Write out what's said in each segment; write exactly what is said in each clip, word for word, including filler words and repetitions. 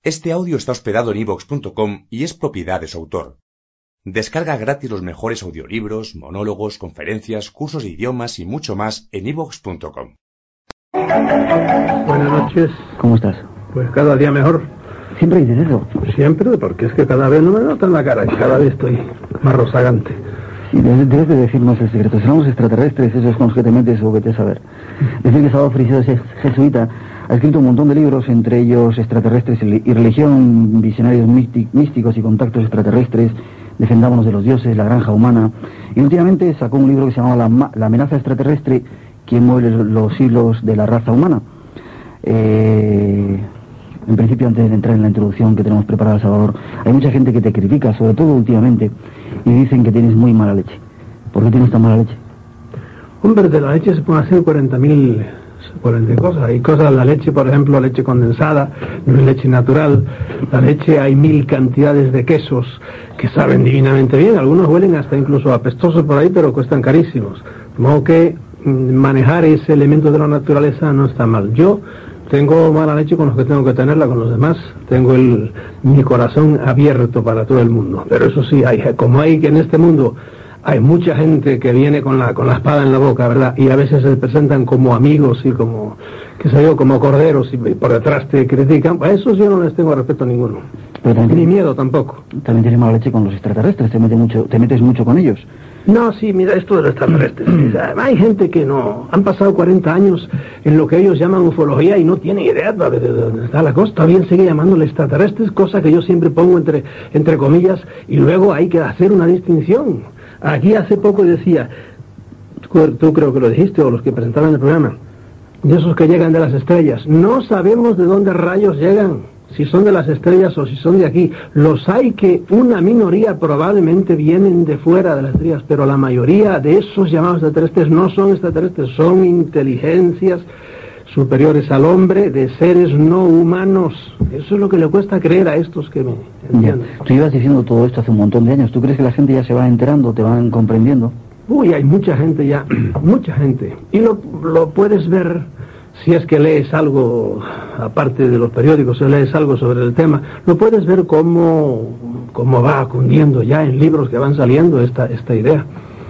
Este audio está hospedado en i vox punto com y es propiedad de su autor. Descarga gratis los mejores audiolibros, monólogos, conferencias, cursos de idiomas y mucho más en i vox punto com. Buenas noches. ¿Cómo estás? Pues cada día mejor. ¿Siempre dices eso? Siempre, porque es que cada vez no me notan la cara y cada vez estoy más rozagante. Sí, debes, debes de decirnos el secreto. Son los extraterrestres, esos con los que te metes o que te saber. Decir que Salvador Freixedo es jesuita, ha escrito un montón de libros, entre ellos Extraterrestres y Religión, Visionarios Místicos y Contactos Extraterrestres, Defendámonos de los Dioses, La Granja Humana. Y últimamente sacó un libro que se llamaba La, la amenaza extraterrestre, quien mueve los hilos de la raza humana. Eh, en principio, antes de entrar en la introducción que tenemos preparada, Salvador, hay mucha gente que te critica, sobre todo últimamente, y dicen que tienes muy mala leche. ¿Por qué tienes tan mala leche? Hombre, de la leche se pueden hacer cuarenta mil cosas. Hay cosas, la leche, por ejemplo, leche condensada, no es leche natural. La leche, hay mil cantidades de quesos que saben divinamente bien. Algunos huelen hasta incluso apestosos por ahí, pero cuestan carísimos. De modo que manejar ese elemento de la naturaleza no está mal. Yo tengo mala leche con los que tengo que tenerla, con los demás tengo el, mi corazón abierto para todo el mundo. Pero eso sí, hay, como hay que en este mundo hay mucha gente que viene con la con la espada en la boca, ¿verdad? Y a veces se presentan como amigos y como, qué sé yo, como corderos y por detrás te critican. A esos yo no les tengo respeto ninguno. Pero ni miedo tampoco. También tienes mala leche con los extraterrestres, te metes mucho, te metes mucho con ellos. No, sí, mira, esto de los extraterrestres. Hay gente que no... Han pasado cuarenta años en lo que ellos llaman ufología y no tiene idea de dónde está la cosa. Todavía sigue llamándole extraterrestres, cosa que yo siempre pongo entre, entre comillas, y luego hay que hacer una distinción. Aquí hace poco decía, tú creo que lo dijiste, o los que presentaron el programa, de esos que llegan de las estrellas. No sabemos de dónde rayos llegan, si son de las estrellas o si son de aquí. Los hay que una minoría probablemente vienen de fuera de las estrellas, pero la mayoría de esos llamados extraterrestres no son extraterrestres, son inteligencias superiores al hombre, de seres no humanos. Eso es lo que le cuesta creer a estos que me entienden. Ya. Tú ibas diciendo todo esto hace un montón de años. ¿Tú crees que la gente ya se va enterando, te van comprendiendo? Uy, hay mucha gente ya, mucha gente. Y lo, lo puedes ver si es que lees algo, aparte de los periódicos, si lees algo sobre el tema, lo puedes ver cómo, cómo va cundiendo ya en libros que van saliendo esta, esta idea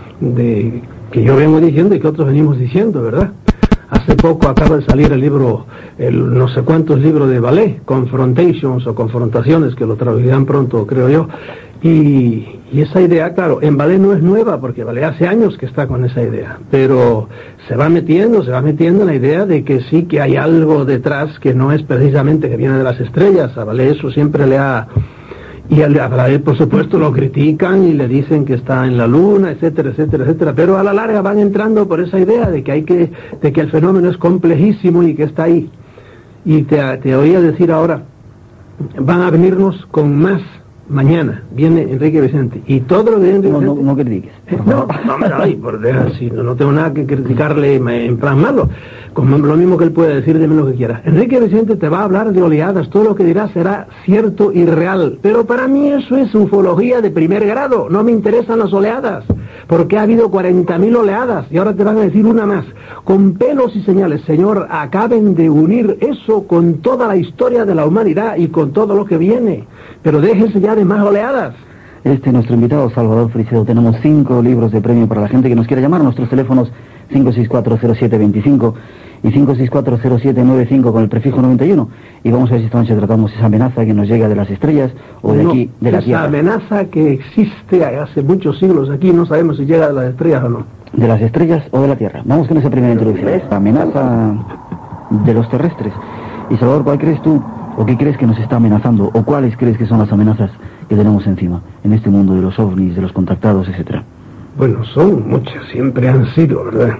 de que yo vengo diciendo y que otros venimos diciendo, ¿verdad? Hace poco acaba de salir el libro, el no sé cuántos libros de Vallée, Confrontations o Confrontaciones, que lo traducirán pronto, creo yo. Y, y esa idea, claro, en Vallée no es nueva, porque Vallée hace años que está con esa idea, pero se va metiendo, se va metiendo en la idea de que sí que hay algo detrás que no es precisamente que viene de las estrellas. A Vallée eso siempre le ha... Y a Vallée, por supuesto, lo critican y le dicen que está en la luna, etcétera, etcétera, etcétera. Pero a la larga van entrando por esa idea de que hay que, de que el fenómeno es complejísimo y que está ahí. Y te, te oía decir ahora, van a venirnos con más mañana. Viene Enrique Vicente. Y todo lo que viene Enrique no, Vicente... No, no critiques. No, no me da ahí, por dejar, si no, no tengo nada que criticarle en plan malo. Como lo mismo que él puede decir, dime lo que quiera. Enrique Vicente te va a hablar de oleadas, todo lo que dirá será cierto y real. Pero para mí eso es ufología de primer grado, no me interesan las oleadas. Porque ha habido cuarenta mil oleadas y ahora te van a decir una más. Con pelos y señales, señor, acaben de unir eso con toda la historia de la humanidad y con todo lo que viene. Pero déjense ya de más oleadas. Este, nuestro invitado, Salvador Freixedo. Tenemos cinco libros de premio para la gente que nos quiera llamar. Nuestros teléfonos cinco seis cuatro cero siete dos cinco y cinco seis cuatro cero siete nueve cinco con el prefijo noventa y uno. Y vamos a ver si esta noche tratamos esa amenaza que nos llega de las estrellas o de no, aquí, de la Tierra. Esa amenaza que existe hace muchos siglos aquí, no sabemos si llega de las estrellas o no. De las estrellas o de la Tierra. Vamos con esa primera introducción. La amenaza de los terrestres. Y Salvador, ¿cuál crees tú o qué crees que nos está amenazando? ¿O cuáles crees que son las amenazas que tenemos encima en este mundo de los ovnis, de los contactados, etcétera? Bueno, son muchas, siempre han sido, ¿verdad?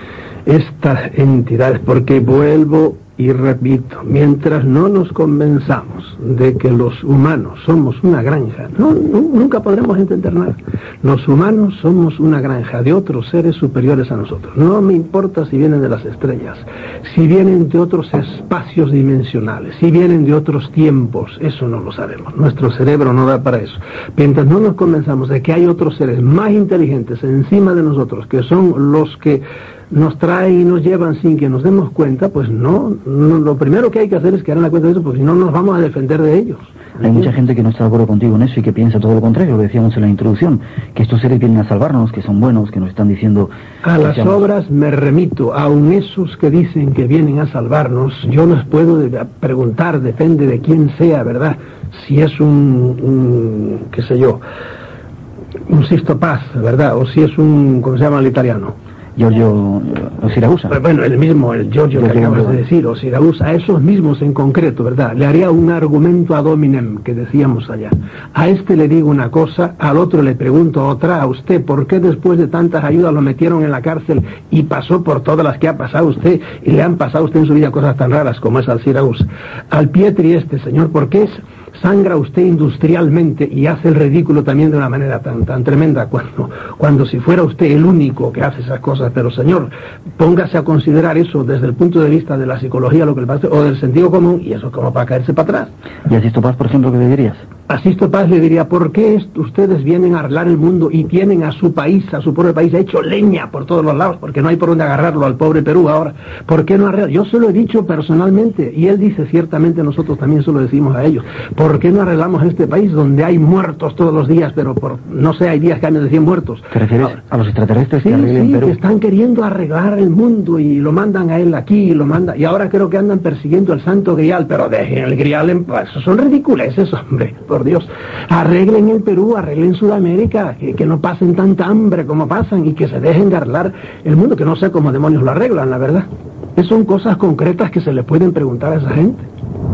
Estas entidades, porque vuelvo y repito, mientras no nos convenzamos de que los humanos somos una granja, no, no, nunca podremos entender nada. Los humanos somos una granja de otros seres superiores a nosotros. No me importa si vienen de las estrellas, si vienen de otros espacios dimensionales, si vienen de otros tiempos, eso no lo sabemos. Nuestro cerebro no da para eso. Mientras no nos convenzamos de que hay otros seres más inteligentes encima de nosotros, que son los que nos traen y nos llevan sin que nos demos cuenta, pues no, no lo primero que hay que hacer es que hagan la cuenta de eso, porque si no nos vamos a defender de ellos. Hay mucha gente que no está de acuerdo contigo en eso y que piensa todo lo contrario, lo decíamos en la introducción, que estos seres vienen a salvarnos, que son buenos, que nos están diciendo... A las seamos... obras me remito, aun esos que dicen que vienen a salvarnos, yo les puedo preguntar, depende de quién sea, ¿verdad? Si es un, un qué sé yo, un Sisto Paz, ¿verdad? O si es un, ¿cómo se llama el italiano? Giorgio Siracusa. Pues bueno, el mismo, el Giorgio que acabas de decir, o Siracusa, a esos mismos en concreto, ¿verdad? Le haría un argumento ad hominem, que decíamos allá. A este le digo una cosa, al otro le pregunto otra, a usted, ¿por qué después de tantas ayudas lo metieron en la cárcel y pasó por todas las que ha pasado usted y le han pasado a usted en su vida cosas tan raras como es al Siracusa? Al Pietri este, señor, ¿por qué es... sangra usted industrialmente y hace el ridículo también de una manera tan tan tremenda cuando cuando si fuera usted el único que hace esas cosas? Pero señor, póngase a considerar eso desde el punto de vista de la psicología, lo que le pasa, o del sentido común, y eso es como para caerse para atrás. ¿Y a Sisto Paz, por ejemplo, qué le dirías? A Sisto Paz le diría, ¿por qué ustedes vienen a arreglar el mundo y tienen a su país, a su pobre país, hecho leña por todos los lados? Porque no hay por dónde agarrarlo al pobre Perú ahora. ¿Por qué no arreglar? Yo se lo he dicho personalmente, y él dice, ciertamente nosotros también se lo decimos a ellos. ¿Por qué no arreglamos este país donde hay muertos todos los días, pero por, no sé, hay días que hay de cien muertos? ¿Te refieres ahora a los extraterrestres sí, que arreglen sí, Perú? que están queriendo arreglar el mundo y lo mandan a él aquí, y lo mandan, y ahora creo que andan persiguiendo el Santo Grial, pero dejen el Grial en paz. Son ridiculeces, hombre, por Dios. Arreglen el Perú, arreglen Sudamérica, que, que no pasen tanta hambre como pasan y que se dejen de arreglar el mundo, que no sé cómo demonios lo arreglan, la verdad. Esas son cosas concretas que se le pueden preguntar a esa gente.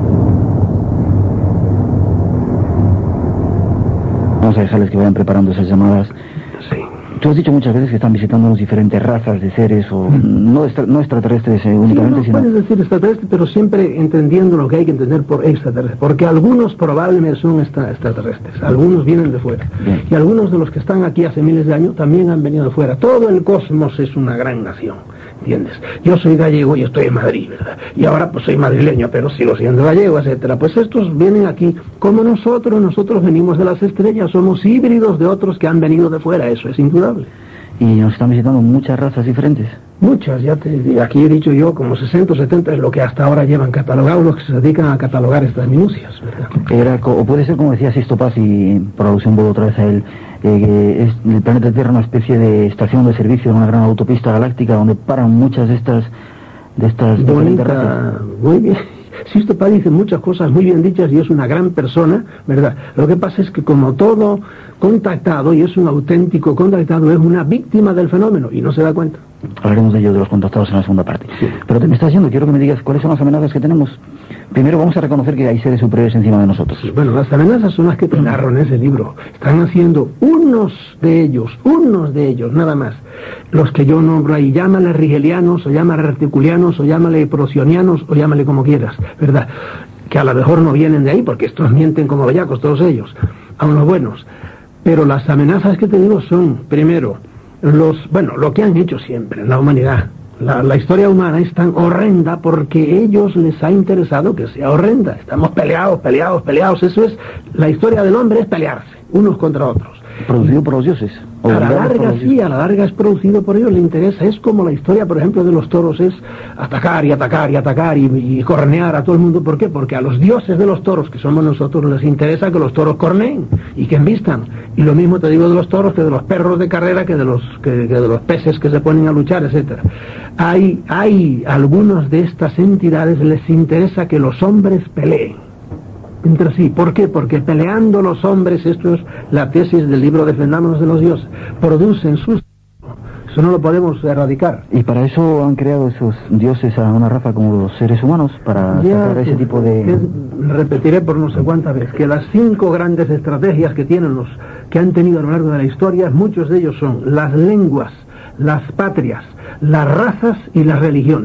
Vamos a dejarles que vayan preparando esas llamadas. Sí. Tú has dicho muchas veces que están visitando las diferentes razas de seres, o mm. no, extra, no extraterrestres eh, únicamente, sí, no, sino... puedes decir extraterrestres, pero siempre entendiendo lo que hay que entender por extraterrestres, porque algunos probablemente son extra, extraterrestres, algunos vienen de fuera, bien. Y algunos de los que están aquí hace miles de años también han venido de fuera. Todo el cosmos es una gran nación, ¿entiendes? Yo soy gallego y estoy en Madrid, ¿verdad? Y ahora pues soy madrileño, pero sigo siendo gallego, etcétera. Pues estos vienen aquí como nosotros, nosotros venimos de las estrellas, somos híbridos de otros que han venido de fuera, eso es indudable. Y nos están visitando muchas razas diferentes. Muchas, ya te, aquí he dicho yo, como sesenta o setenta es lo que hasta ahora llevan catalogado, los que se dedican a catalogar estas minucias, ¿verdad? Era, o puede ser, como decía Sisto Paz, y por alusión vuelvo otra vez a él, eh, que es el planeta Tierra una especie de estación de servicio en una gran autopista galáctica donde paran muchas de estas de estas Bonita, razas. Muy bien. Sisto Paz dice muchas cosas muy bien dichas y es una gran persona, ¿verdad? Lo que pasa es que como todo contactado, y es un auténtico contactado, es una víctima del fenómeno y no se da cuenta. Hablaremos de ello, de los contactados, en la segunda parte. Sí. Pero te me estás diciendo, quiero que me digas cuáles son las amenazas que tenemos. Primero vamos a reconocer que hay seres superiores encima de nosotros. Sí, bueno, las amenazas son las que te narro en ese libro. Están haciendo unos de ellos, unos de ellos, nada más. Los que yo nombro ahí, llámale rigelianos, o llámale reticulianos, o llámale procionianos, o llámale como quieras, ¿verdad? Que a lo mejor no vienen de ahí, porque estos mienten como bellacos, todos ellos, aun los buenos. Pero las amenazas que te digo son, primero, los, bueno, lo que han hecho siempre en la humanidad. La, la historia humana es tan horrenda porque a ellos les ha interesado que sea horrenda. Estamos peleados, peleados, peleados. Eso es, la historia del hombre es pelearse, unos contra otros. Producido por los dioses. A la larga sí, a la larga es producido por ellos, le interesa. Es como la historia, por ejemplo, de los toros, es atacar y atacar y atacar y, y cornear a todo el mundo. ¿Por qué? Porque a los dioses de los toros, que somos nosotros, les interesa que los toros corneen y que embistan. Y lo mismo te digo de los toros que de los perros de carrera, que de los, que, que de los peces que se ponen a luchar, etcétera. Hay, hay algunas de estas entidades les interesa que los hombres peleen entre sí. ¿Por qué? Porque peleando los hombres, esto es la tesis del libro Defendámonos de los dioses, producen sus... Eso no lo podemos erradicar. Y para eso han creado esos dioses a una raza como los seres humanos, para ya, sacar ese tipo de... Es, repetiré por no sé cuántas veces, que las cinco grandes estrategias que tienen los que han tenido a lo largo de la historia, muchos de ellos son las lenguas, las patrias, las razas y las religiones.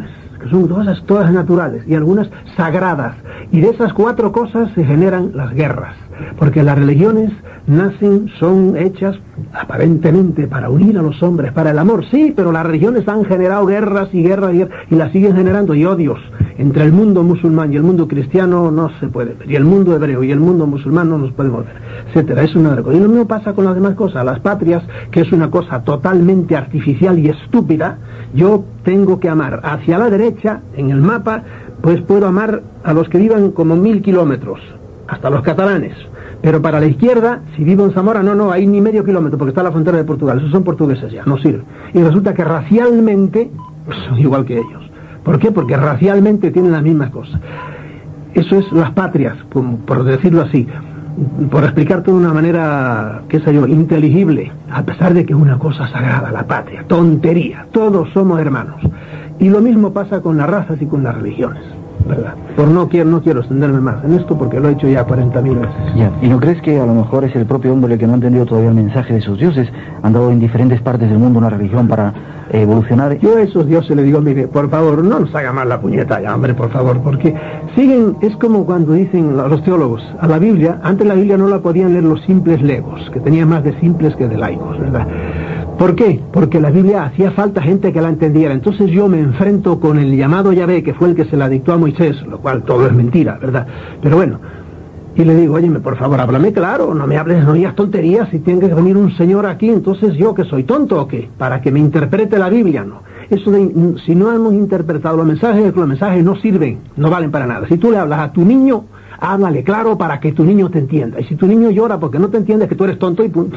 que son cosas todas naturales y algunas sagradas. Y de esas cuatro cosas se generan las guerras, porque las religiones nacen, son hechas aparentemente para unir a los hombres, para el amor, sí, pero las religiones han generado guerras y guerras y, guerras, y las siguen generando, y odios entre el mundo musulmán y el mundo cristiano no se puede ver, y el mundo hebreo y el mundo musulmán no nos podemos ver, etcétera. Es una cosa. Y lo mismo pasa con las demás cosas. Las patrias, que es una cosa totalmente artificial y estúpida, yo tengo que amar hacia la derecha en el mapa, pues puedo amar a los que vivan como mil kilómetros, hasta los catalanes. Pero para la izquierda, si vivo en Zamora, no, no, hay ni medio kilómetro, porque está la frontera de Portugal, esos son portugueses ya, no sirve. Y resulta que racialmente son igual que ellos. ¿Por qué? Porque racialmente tienen las mismas cosas. Eso es las patrias, por decirlo así, por explicarte de una manera, qué sé yo, inteligible, a pesar de que es una cosa sagrada, la patria, tontería, todos somos hermanos. Y lo mismo pasa con las razas y con las religiones, ¿verdad? Por no quiero, no quiero extenderme más en esto porque lo he hecho ya cuarenta mil veces. Ya. ¿Y no crees que a lo mejor es el propio hombre el que no ha entendido todavía el mensaje de sus dioses? Han dado en diferentes partes del mundo una religión para eh, evolucionar. Yo a esos dioses les digo, mire, por favor, no nos haga más la puñeta ya, hombre, por favor, porque siguen, es como cuando dicen los teólogos, a la Biblia, antes la Biblia no la podían leer los simples legos, que tenían más de simples que de laicos, ¿verdad? ¿Por qué? Porque la Biblia hacía falta gente que la entendiera. Entonces yo me enfrento con el llamado Yahvé, que fue el que se la dictó a Moisés, lo cual todo es mentira, ¿verdad? Pero bueno, y le digo, óyeme, por favor, háblame claro, no me hables, no digas tonterías, si tiene que venir un señor aquí, entonces yo que soy tonto o qué, para que me interprete la Biblia, no. Eso de, si no hemos interpretado los mensajes, los mensajes no sirven, no valen para nada. Si tú le hablas a tu niño, háblale claro para que tu niño te entienda. Y si tu niño llora porque no te entiende, es que tú eres tonto y punto.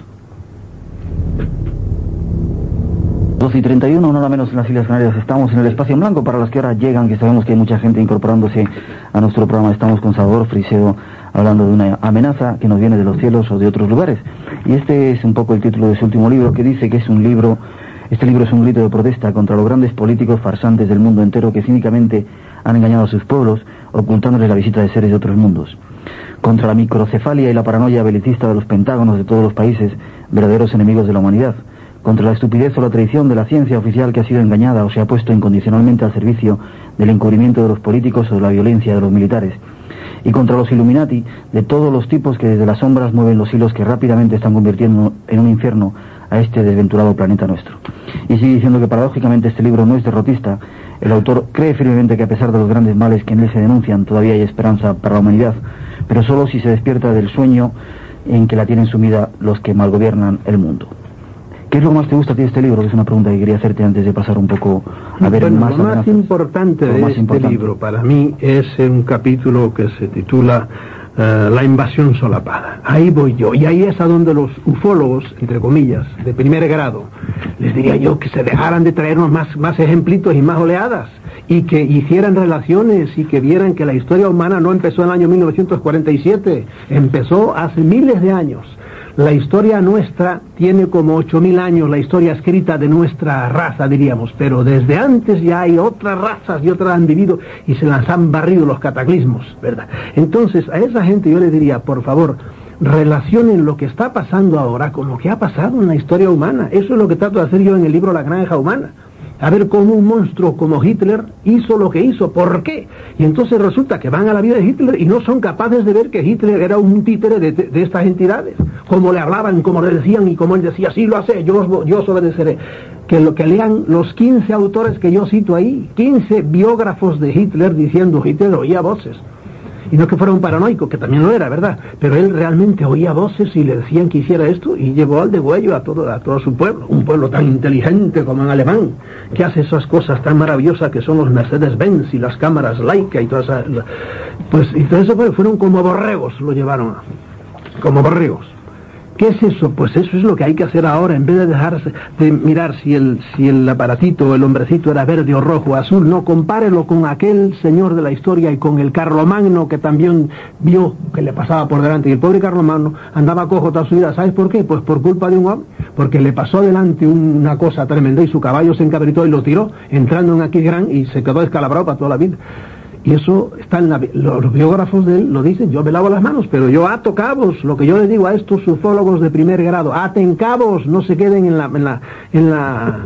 doce y treinta y uno, no nada menos en las Islas Canarias. Estamos en el espacio en blanco para los que ahora llegan, que sabemos que hay mucha gente incorporándose a nuestro programa. Estamos con Salvador Freixedo hablando de una amenaza que nos viene de los cielos o de otros lugares. Y este es un poco el título de su último libro, que dice que es un libro, este libro es un grito de protesta contra los grandes políticos farsantes del mundo entero que cínicamente han engañado a sus pueblos, ocultándoles la visita de seres de otros mundos. Contra la microcefalia y la paranoia belicista de los pentágonos de todos los países, verdaderos enemigos de la humanidad. Contra la estupidez o la traición de la ciencia oficial que ha sido engañada o se ha puesto incondicionalmente al servicio del encubrimiento de los políticos o de la violencia de los militares. Y contra los Illuminati de todos los tipos que desde las sombras mueven los hilos que rápidamente están convirtiendo en un infierno a este desventurado planeta nuestro. Y sigue diciendo que paradójicamente este libro no es derrotista. El autor cree firmemente que a pesar de los grandes males que en él se denuncian, todavía hay esperanza para la humanidad, pero solo si se despierta del sueño en que la tienen sumida los que malgobiernan el mundo. ¿Qué es lo que más te gusta a ti de este libro? Que es una pregunta que quería hacerte antes de pasar un poco a ver bueno, más lo más amenazas. importante de más este importante. libro para mí es un capítulo que se titula uh, La invasión solapada. Ahí voy yo, y ahí es a donde los ufólogos, entre comillas, de primer grado, les diría yo que se dejaran de traernos más, más ejemplitos y más oleadas, y que hicieran relaciones y que vieran que la historia humana no empezó en el año mil novecientos cuarenta y siete, empezó hace miles de años. La historia nuestra tiene como ocho mil años, la historia escrita de nuestra raza, diríamos, pero desde antes ya hay otras razas y otras han vivido y se las han barrido los cataclismos, ¿verdad? Entonces, a esa gente yo les diría, por favor, relacionen lo que está pasando ahora con lo que ha pasado en la historia humana. Eso es lo que trato de hacer yo en el libro La Granja Humana. A ver cómo un monstruo como Hitler hizo lo que hizo, ¿por qué? Y entonces resulta que van a la vida de Hitler y no son capaces de ver que Hitler era un títere de, de, de estas entidades, como le hablaban, como le decían y como él decía, sí lo hace, yo os, yo os obedeceré. Que lo que lean los quince autores que yo cito ahí, quince biógrafos de Hitler diciendo Hitler oía voces. Y no que fuera un paranoico, que también lo era, ¿verdad? Pero él realmente oía voces y le decían que hiciera esto y llevó al degüello a todo, a todo su pueblo. Un pueblo tan inteligente como en alemán, que hace esas cosas tan maravillosas que son los Mercedes-Benz y las cámaras Leica y todas esas... Pues, y todo eso fueron como borregos, lo llevaron a, como borregos. ¿Qué es eso? Pues eso es lo que hay que hacer ahora, en vez de dejarse de mirar si el, si el aparatito o el hombrecito era verde o rojo o azul, no, compárelo con aquel señor de la historia y con el Carlomagno que también vio que le pasaba por delante, y el pobre Carlomagno andaba cojo toda su vida. ¿Sabes por qué? Pues por culpa de un hombre, porque le pasó delante una cosa tremenda y su caballo se encabritó y lo tiró, entrando en Aquisgrán y se quedó descalabrado para toda la vida. Y eso está en la, los biógrafos de él lo dicen, yo me lavo las manos, pero yo ato cabos, lo que yo les digo a estos ufólogos de primer grado, aten cabos, no se queden en la, en la, en la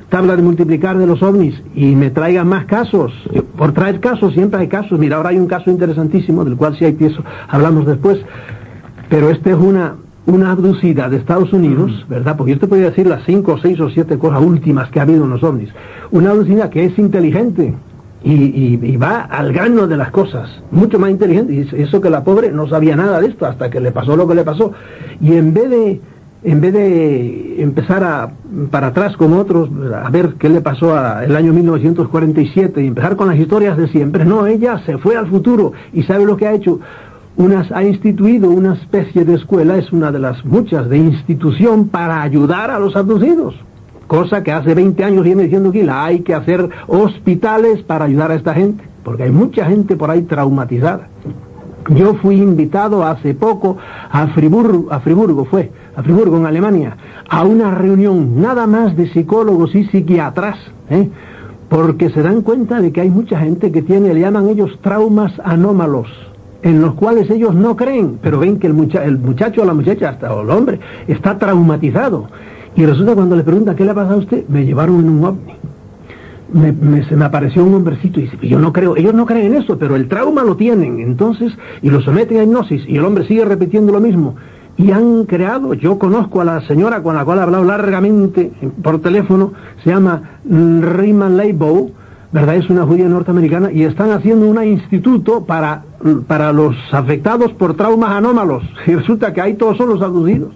tabla de multiplicar de los ovnis y me traigan más casos. Por traer casos, siempre hay casos. Mira, ahora hay un caso interesantísimo, del cual si hay pienso, hablamos después, pero este es una, una abducida de Estados Unidos, ¿verdad? Porque yo te podría decir las cinco, seis o siete cosas últimas que ha habido en los ovnis. Una abducida que es inteligente, Y, y, y va al grano de las cosas, mucho más inteligente, y eso que la pobre no sabía nada de esto hasta que le pasó lo que le pasó, y en vez de en vez de empezar a, para atrás como otros, a ver qué le pasó a el año mil novecientos cuarenta y siete y empezar con las historias de siempre, no, ella se fue al futuro y sabe lo que ha hecho. Unas, ha instituido una especie de escuela, es una de las muchas de institución para ayudar a los abducidos. Cosa que hace veinte años viene diciendo aquí, la hay que hacer hospitales para ayudar a esta gente, porque hay mucha gente por ahí traumatizada. Yo fui invitado hace poco a Friburgo, a Friburgo fue, a Friburgo en Alemania, a una reunión nada más de psicólogos y psiquiatras, ¿eh? Porque se dan cuenta de que hay mucha gente que tiene, le llaman ellos traumas anómalos, en los cuales ellos no creen, pero ven que el, mucha, el muchacho o la muchacha, hasta o el hombre, está traumatizado. Y resulta cuando le preguntan ¿qué le ha pasado a usted? Me llevaron en un ovni. Me, me, se me apareció un hombrecito y dice, yo no creo, ellos no creen en eso, pero el trauma lo tienen, entonces, y lo someten a hipnosis, y el hombre sigue repitiendo lo mismo. Y han creado, yo conozco a la señora con la cual he hablado largamente por teléfono, se llama Rima Leibow, ¿verdad? Es una judía norteamericana, y están haciendo un instituto para, para los afectados por traumas anómalos, y resulta que ahí todos son los abducidos.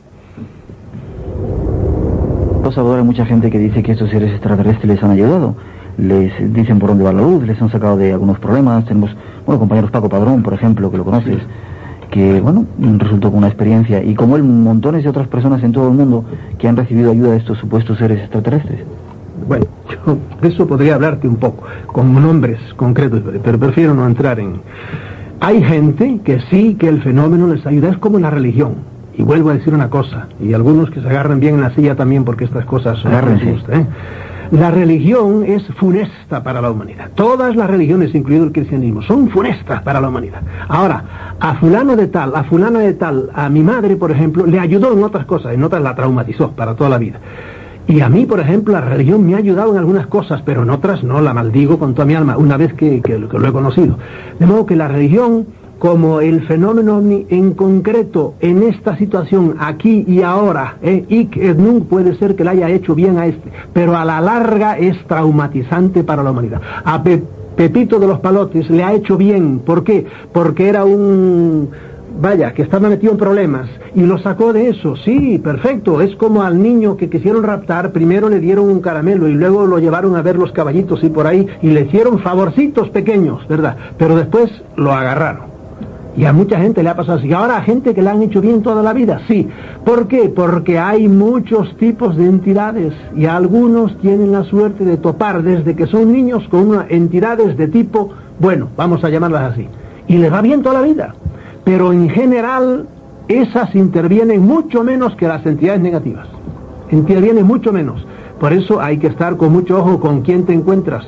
Salvador, hay mucha gente que dice que estos seres extraterrestres les han ayudado, les dicen por dónde va la luz, les han sacado de algunos problemas. Tenemos, bueno, compañeros Paco Padrón, por ejemplo, que lo conoces, que, bueno, resultó con una experiencia, y como él, montones de otras personas en todo el mundo que han recibido ayuda de estos supuestos seres extraterrestres. Bueno, yo de eso podría hablarte un poco, con nombres concretos, pero prefiero no entrar en... Hay gente que sí, que el fenómeno les ayuda, es como la religión. Y vuelvo a decir una cosa, y algunos que se agarran bien en la silla también porque estas cosas son justas, ¿eh? La religión es funesta para la humanidad. Todas las religiones, incluido el cristianismo, son funestas para la humanidad. Ahora, a fulano de tal, a fulana de tal, a mi madre, por ejemplo, le ayudó en otras cosas, en otras la traumatizó para toda la vida. Y a mí, por ejemplo, la religión me ha ayudado en algunas cosas, pero en otras no, la maldigo con toda mi alma, una vez que, que, que lo he conocido. De modo que la religión, como el fenómeno ovni en concreto, en esta situación, aquí y ahora, eh, hic et nunc, puede ser que le haya hecho bien a este, pero a la larga es traumatizante para la humanidad. A Pe Pepito de los Palotes le ha hecho bien, ¿por qué? Porque era un... vaya, que estaba metido en problemas, y lo sacó de eso, sí, perfecto, es como al niño que quisieron raptar, primero le dieron un caramelo, y luego lo llevaron a ver los caballitos y por ahí, y le hicieron favorcitos pequeños, ¿verdad? Pero después lo agarraron. Y a mucha gente le ha pasado así. Ahora a gente que le han hecho bien toda la vida, sí. ¿Por qué? Porque hay muchos tipos de entidades y algunos tienen la suerte de topar desde que son niños con una, entidades de tipo, bueno, vamos a llamarlas así. Y les va bien toda la vida. Pero en general esas intervienen mucho menos que las entidades negativas. Intervienen mucho menos. Por eso hay que estar con mucho ojo con quién te encuentras.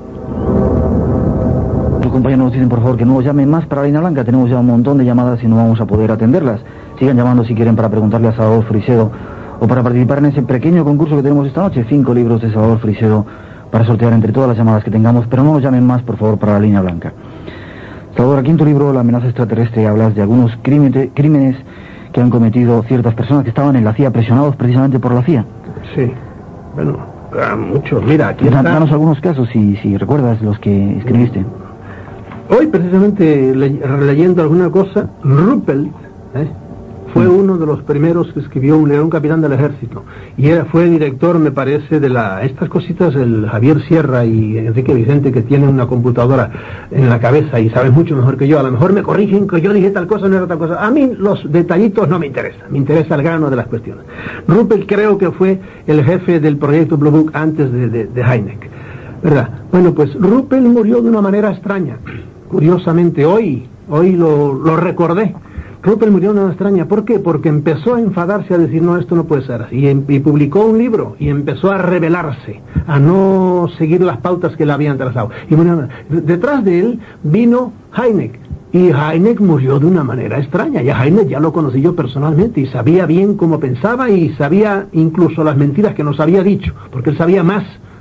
Compañeros, nos dicen por favor que no llamen más para la línea blanca, tenemos ya un montón de llamadas y no vamos a poder atenderlas. Sigan llamando si quieren para preguntarle a Salvador Freixedo o para participar en ese pequeño concurso que tenemos esta noche, cinco libros de Salvador Freixedo para sortear entre todas las llamadas que tengamos, pero no nos llamen más por favor para la línea blanca. Salvador, aquí en tu libro La amenaza extraterrestre hablas de algunos crímenes, crímenes que han cometido ciertas personas que estaban en la C I A, presionados precisamente por la C I A. Sí, bueno, muchos, mira, aquí está... Danos algunos casos si, si recuerdas los que escribiste. Hoy precisamente le, leyendo alguna cosa, Ruppelt ¿eh? fue uno de los primeros que escribió, un, era un capitán del ejército y era, fue director, me parece, de la estas cositas, el Javier Sierra y Enrique Vicente, que tienen una computadora en la cabeza y saben mucho mejor que yo. A lo mejor me corrigen que yo dije tal cosa, no era tal cosa. A mí los detallitos no me interesan, me interesa el grano de las cuestiones. Ruppelt creo que fue el jefe del proyecto Blue Book antes de, de, de Hynek, ¿verdad? Bueno, pues Ruppelt murió de una manera extraña. Curiosamente, hoy, hoy lo, lo recordé. Ruppelt murió de una manera extraña. ¿Por qué? Porque empezó a enfadarse, a decir, no, esto no puede ser así. Y, y publicó un libro y empezó a rebelarse, a no seguir las pautas que le habían trazado. Y bueno, detrás de él vino Hynek. Y Hynek murió de una manera extraña. Y a Hynek ya lo conocí yo personalmente y sabía bien cómo pensaba y sabía incluso las mentiras que nos había dicho, porque él sabía más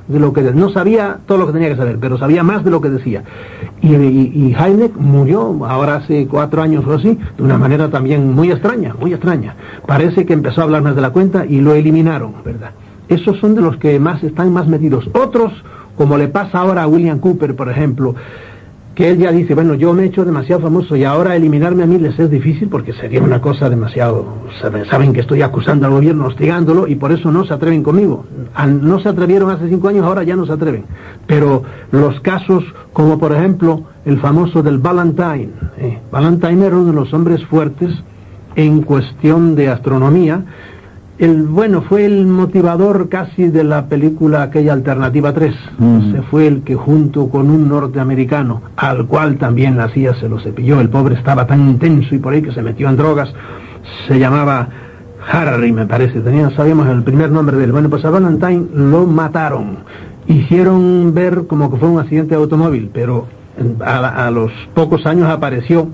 de lo que... No sabía todo lo que tenía que saber, pero sabía más de lo que decía. Y, y, y Hynek murió ahora hace cuatro años o así, de una manera también muy extraña, muy extraña. Parece que empezó a hablar más de la cuenta y lo eliminaron, ¿verdad? Esos son de los que más están más metidos. Otros, como le pasa ahora a William Cooper, por ejemplo, que él ya dice, bueno, yo me he hecho demasiado famoso y ahora eliminarme a mí les es difícil porque sería una cosa demasiado... Saben, saben que estoy acusando al gobierno, hostigándolo, y por eso no se atreven conmigo. No se atrevieron hace cinco años, ahora ya no se atreven. Pero los casos, como por ejemplo el famoso del Ballantyne. Eh, Ballantyne era uno de los hombres fuertes en cuestión de astronomía. El, bueno, fue el motivador casi de la película aquella Alternativa tres. Mm. Se fue el que junto con un norteamericano, al cual también la C I A se lo cepilló, el pobre estaba tan intenso y por ahí que se metió en drogas, se llamaba Harry, me parece, tenía, sabíamos el primer nombre de él. Bueno, pues a Ballantyne lo mataron, hicieron ver como que fue un accidente de automóvil, pero a, a los pocos años apareció.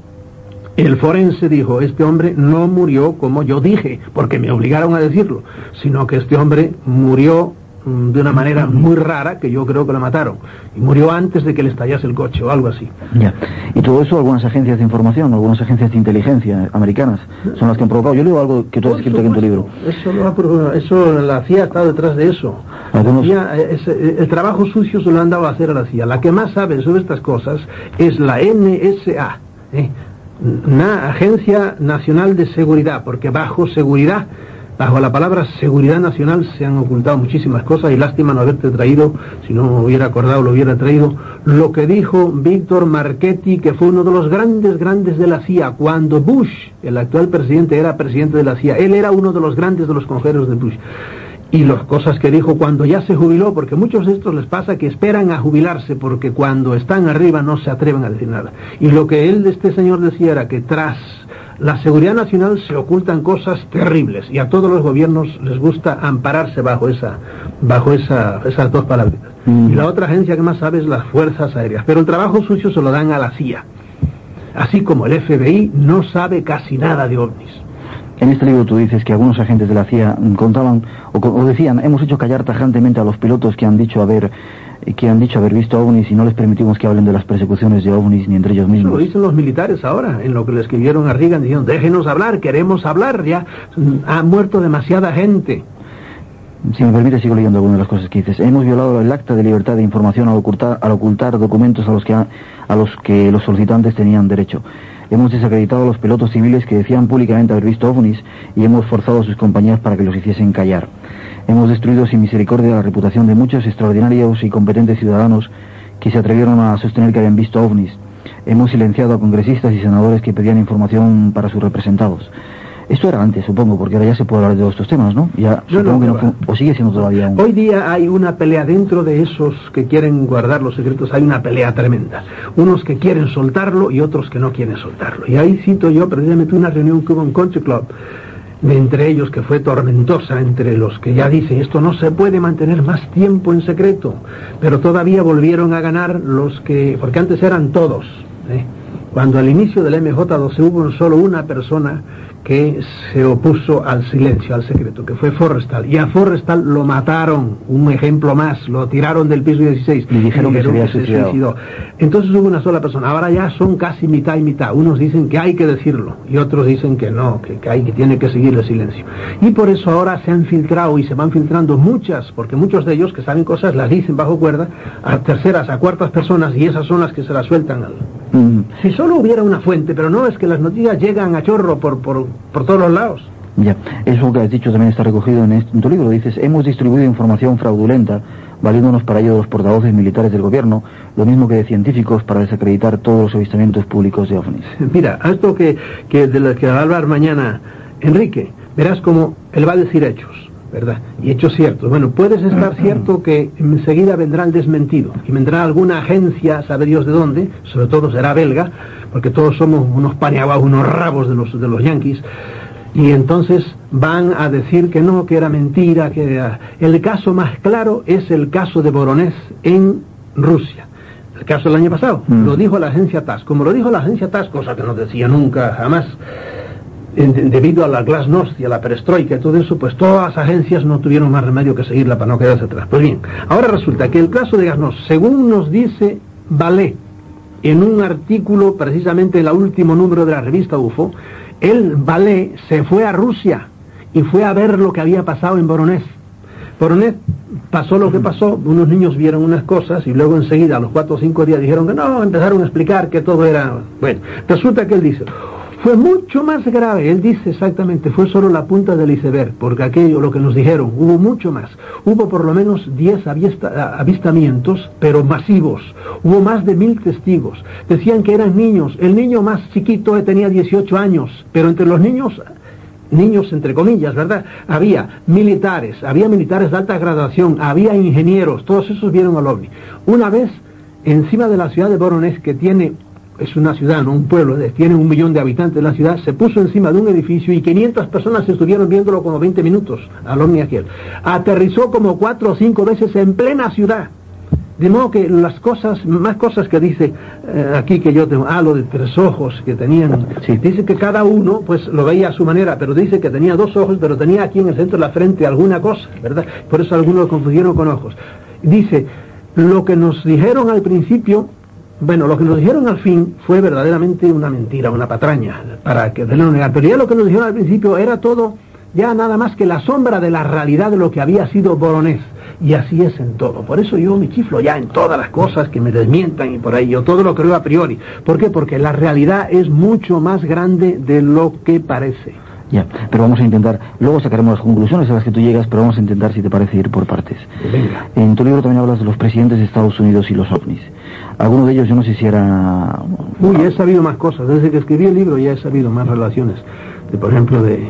El forense dijo, este hombre no murió como yo dije, porque me obligaron a decirlo, sino que este hombre murió mmm, de una manera muy rara, que yo creo que lo mataron, y murió antes de que le estallase el coche o algo así. Ya. Y todo eso algunas agencias de información, algunas agencias de inteligencia americanas son las que han provocado. Yo leo algo que tú has escrito aquí en tu libro. Eso, lo ha, eso la C I A ha estado detrás de eso. Algunos... La C I A, es, el trabajo sucio se lo han dado a hacer a la C I A. La que más sabe sobre estas cosas es la N S A, ¿eh? Una Agencia Nacional de Seguridad, porque bajo seguridad, bajo la palabra seguridad nacional se han ocultado muchísimas cosas, y lástima no haberte traído, si no hubiera acordado lo hubiera traído, lo que dijo Víctor Marchetti, que fue uno de los grandes, grandes de la C I A, cuando Bush, el actual presidente, era presidente de la C I A, él era uno de los grandes de los consejeros de Bush. Y las cosas que dijo cuando ya se jubiló, porque a muchos de estos les pasa que esperan a jubilarse, porque cuando están arriba no se atreven a decir nada. Y lo que él, este señor, decía era que tras la seguridad nacional se ocultan cosas terribles, y a todos los gobiernos les gusta ampararse bajo esa, bajo esa, esas dos palabras. Mm. Y la otra agencia que más sabe es las Fuerzas Aéreas, pero el trabajo sucio se lo dan a la C I A. Así como el F B I no sabe casi nada de ovnis. En este libro tú dices que algunos agentes de la C I A contaban o, o decían, hemos hecho callar tajantemente a los pilotos que han dicho haber que han dicho haber visto ovnis y no les permitimos que hablen de las persecuciones de ovnis ni entre ellos mismos. Eso lo dicen los militares ahora, en lo que le escribieron a Reagan, diciendo, déjenos hablar, queremos hablar, ya ha muerto demasiada gente. Si me permite, sigo leyendo algunas de las cosas que dices. Hemos violado el acta de libertad de información al ocultar, al ocultar documentos a los que ha, a los que los solicitantes tenían derecho. Hemos desacreditado a los pilotos civiles que decían públicamente haber visto ovnis y hemos forzado a sus compañías para que los hiciesen callar. Hemos destruido sin misericordia la reputación de muchos extraordinarios y competentes ciudadanos que se atrevieron a sostener que habían visto ovnis. Hemos silenciado a congresistas y senadores que pedían información para sus representados. Esto era antes, supongo, porque ahora ya se puede hablar de todos estos temas, ¿no? Ya, no, supongo no, que no, o sigue siendo todavía un... Hoy día hay una pelea dentro de esos que quieren guardar los secretos, hay una pelea tremenda. Unos que quieren soltarlo y otros que no quieren soltarlo. Y ahí cito yo precisamente una reunión que hubo en Country Club, de entre ellos, que fue tormentosa, entre los que ya dicen, esto no se puede mantener más tiempo en secreto, pero todavía volvieron a ganar los que, porque antes eran todos, ¿eh? Cuando al inicio del M J doce hubo solo una persona que se opuso al silencio, al secreto, que fue Forrestal, y a Forrestal lo mataron, un ejemplo más, lo tiraron del piso dieciséis y dijeron, y dijeron que, que se había suicidado. Entonces hubo una sola persona, ahora ya son casi mitad y mitad, unos dicen que hay que decirlo y otros dicen que no, que, que hay que tiene que seguir el silencio, y por eso ahora se han filtrado y se van filtrando muchas, porque muchos de ellos que saben cosas las dicen bajo cuerda a terceras, a cuartas personas, y esas son las que se las sueltan al... Mm. Si solo hubiera una fuente, pero no, es que las noticias llegan a chorro por, por, por todos los lados. Ya, eso que has dicho también está recogido en, este, en tu libro. Dices, hemos distribuido información fraudulenta, valiéndonos para ello de los portavoces militares del gobierno, lo mismo que de científicos para desacreditar todos los avistamientos públicos de ovnis. Mira, a esto que, que de lo que va a hablar mañana Enrique, verás como él va a decir hechos, ¿verdad? Y hechos ciertos. Bueno, puedes estar cierto que enseguida vendrá el desmentido, y vendrá alguna agencia, sabe Dios de dónde, sobre todo será belga, porque todos somos unos paneaguados, unos rabos de los, de los yanquis, y entonces van a decir que no, que era mentira, que era... El caso más claro es el caso de Voronezh en Rusia. El caso del año pasado, mm. lo dijo la agencia T A S S. Como lo dijo la agencia T A S S, cosa que no decía nunca, jamás, en, debido a la glasnost y a la perestroika y todo eso, pues todas las agencias no tuvieron más remedio que seguirla para no quedarse atrás. Pues bien, ahora resulta que el caso de Glasnost, según nos dice Vallée en un artículo precisamente en el último número de la revista U F O, el Vallée se fue a Rusia y fue a ver lo que había pasado en Voronezh. Voronezh pasó lo que pasó, unos niños vieron unas cosas y luego enseguida, a los cuatro o cinco días, dijeron que no, empezaron a explicar que todo era... Bueno, resulta que él dice, fue mucho más grave, él dice exactamente, fue solo la punta del iceberg, porque aquello, lo que nos dijeron, hubo mucho más. Hubo por lo menos diez avista, avistamientos, pero masivos. Hubo más de mil testigos. Decían que eran niños. El niño más chiquito tenía dieciocho años, pero entre los niños... niños entre comillas, ¿verdad? Había militares, había militares de alta graduación, había ingenieros, todos esos vieron al ovni. Una vez, encima de la ciudad de Voronezh, que tiene, es una ciudad, no un pueblo, tiene un millón de habitantes la ciudad, se puso encima de un edificio y quinientas personas estuvieron viéndolo como veinte minutos, al ovni aquel. Aterrizó como cuatro o cinco veces en plena ciudad. De modo que las cosas, más cosas que dice eh, aquí que yo tengo, ah, lo de tres ojos que tenían, sí, dice que cada uno pues lo veía a su manera, pero dice que tenía dos ojos, pero tenía aquí en el centro de la frente alguna cosa, ¿verdad? Por eso algunos lo confundieron con ojos. Dice, lo que nos dijeron al principio, bueno, lo que nos dijeron al fin fue verdaderamente una mentira, una patraña, para que no negar, pero ya lo que nos dijeron al principio era todo, ya nada más que la sombra de la realidad de lo que había sido Voronezh. Y así es en todo. Por eso yo me chiflo ya en todas las cosas que me desmientan y por ahí. Yo todo lo creo a priori. ¿Por qué? Porque la realidad es mucho más grande de lo que parece. Ya, pero vamos a intentar, luego sacaremos las conclusiones a las que tú llegas, pero vamos a intentar, si te parece, ir por partes. Venga. En tu libro también hablas de los presidentes de Estados Unidos y los ovnis. Alguno de ellos, yo no sé si era... Uy, he sabido más cosas. Desde que escribí el libro ya he sabido más relaciones. De, por ejemplo, de,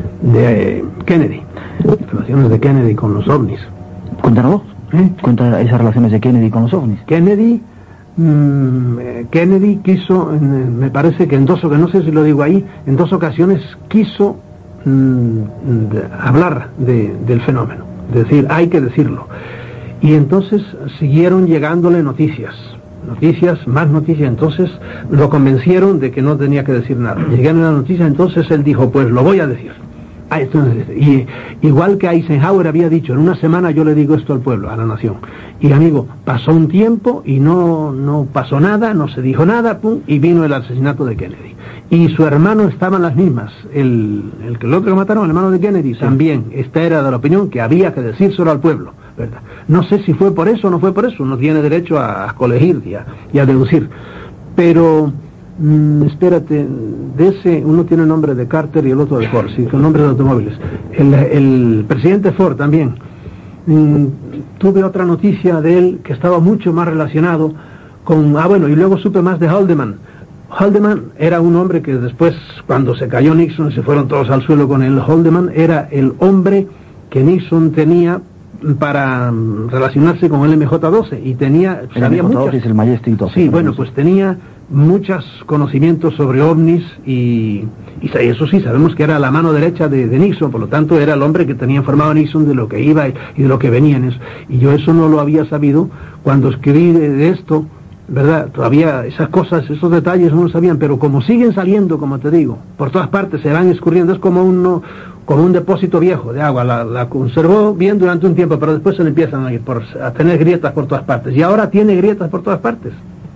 de eh, Kennedy. Relaciones de Kennedy con los ovnis. Cuéntanos, ¿eh? Cuenta esas relaciones de Kennedy con los ovnis. Kennedy, mmm, Kennedy quiso, en, me parece que en dos, que no sé si lo digo ahí, en dos ocasiones quiso mmm, de, hablar de, del fenómeno, es decir, hay que decirlo. Y entonces siguieron llegándole noticias, noticias, más noticias, entonces lo convencieron de que no tenía que decir nada. Llegaron las noticias, entonces él dijo, pues lo voy a decir. Ah, entonces, y, igual que Eisenhower había dicho, en una semana yo le digo esto al pueblo, a la nación. Y amigo, pasó un tiempo y no, no pasó nada, no se dijo nada, pum, y vino el asesinato de Kennedy. Y su hermano estaba en las mismas, el, el, el otro que mataron, el hermano de Kennedy, sí, también, esta era de la opinión que había que decírselo al pueblo, ¿verdad? No sé si fue por eso o no fue por eso, uno tiene derecho a, a colegir y a, y a deducir, pero... Mm, espérate, de ese uno tiene el nombre de Carter y el otro de Ford, sí, con nombres de automóviles. El, el presidente Ford también. Mm, tuve otra noticia de él que estaba mucho más relacionado con... Ah, bueno, y luego supe más de Haldeman. Haldeman era un hombre que después, cuando se cayó Nixon, se fueron todos al suelo con él. Haldeman era el hombre que Nixon tenía para relacionarse con el M J doce y tenía... El M J doce es el Majestic doce. Sí, bueno, pues tenía muchos conocimientos sobre ovnis y, y eso sí, sabemos que era la mano derecha de, de Nixon, por lo tanto era el hombre que tenía informado a Nixon de lo que iba y, y de lo que venía en eso. Y yo eso no lo había sabido cuando escribí de, de esto, ¿verdad? Todavía esas cosas, esos detalles no lo sabían, pero como siguen saliendo, como te digo, por todas partes se van escurriendo, es como uno... como un depósito viejo de agua, la, la conservó bien durante un tiempo, pero después se le empiezan a ir por, a tener grietas por todas partes, y ahora tiene grietas por todas partes.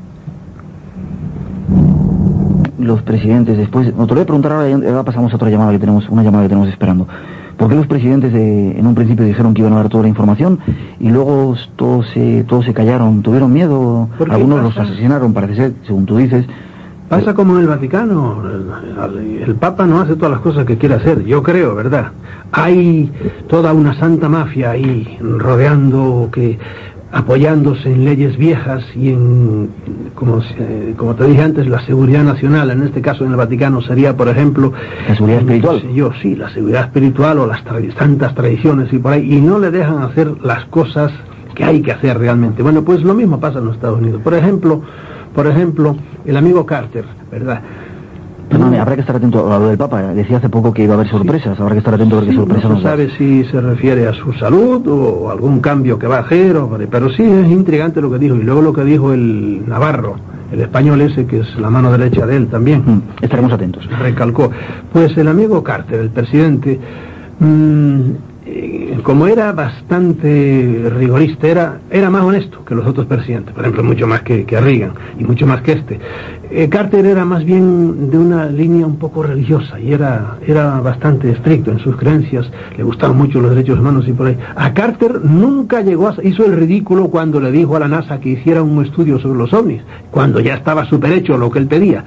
Los presidentes después, no te lo voy a preguntar ahora, ahora pasamos a otra llamada que tenemos, una llamada que tenemos esperando. ¿Por qué los presidentes de, en un principio dijeron que iban a dar toda la información y luego todos se, todos se callaron, tuvieron miedo? Algunos los asesinaron, parece ser, según tú dices. Pasa como en el Vaticano, el, el Papa no hace todas las cosas que quiere hacer, yo creo, ¿verdad? Hay toda una santa mafia ahí rodeando, que apoyándose en leyes viejas y en, como, como te dije antes, la seguridad nacional, en este caso en el Vaticano sería, por ejemplo... ¿La seguridad espiritual? No sé yo, sí, la seguridad espiritual o las tra- santas tradiciones y por ahí, y no le dejan hacer las cosas que hay que hacer realmente. Bueno, pues lo mismo pasa en los Estados Unidos. Por ejemplo... Por ejemplo, el amigo Carter, ¿verdad? Perdóname, habrá que estar atento a lo del Papa. Decía hace poco que iba a haber sorpresas, habrá que estar atento a ver qué Sí, sorpresas no nos se da. sabe si se refiere a su salud o algún cambio que va a hacer, o- pero sí es intrigante lo que dijo. Y luego lo que dijo el Navarro, el español ese, que es la mano derecha de él también. Mm, estaremos atentos. Recalcó. Pues el amigo Carter, el presidente, mmm, eh, como era bastante rigorista, era, era más honesto que los otros presidentes, por ejemplo, mucho más que, que Reagan y mucho más que este. Eh, Carter era más bien de una línea un poco religiosa y era, era bastante estricto en sus creencias, le gustaban mucho los derechos humanos y por ahí. A Carter nunca llegó a... hizo el ridículo cuando le dijo a la NASA que hiciera un estudio sobre los ovnis, cuando ya estaba súper hecho lo que él pedía.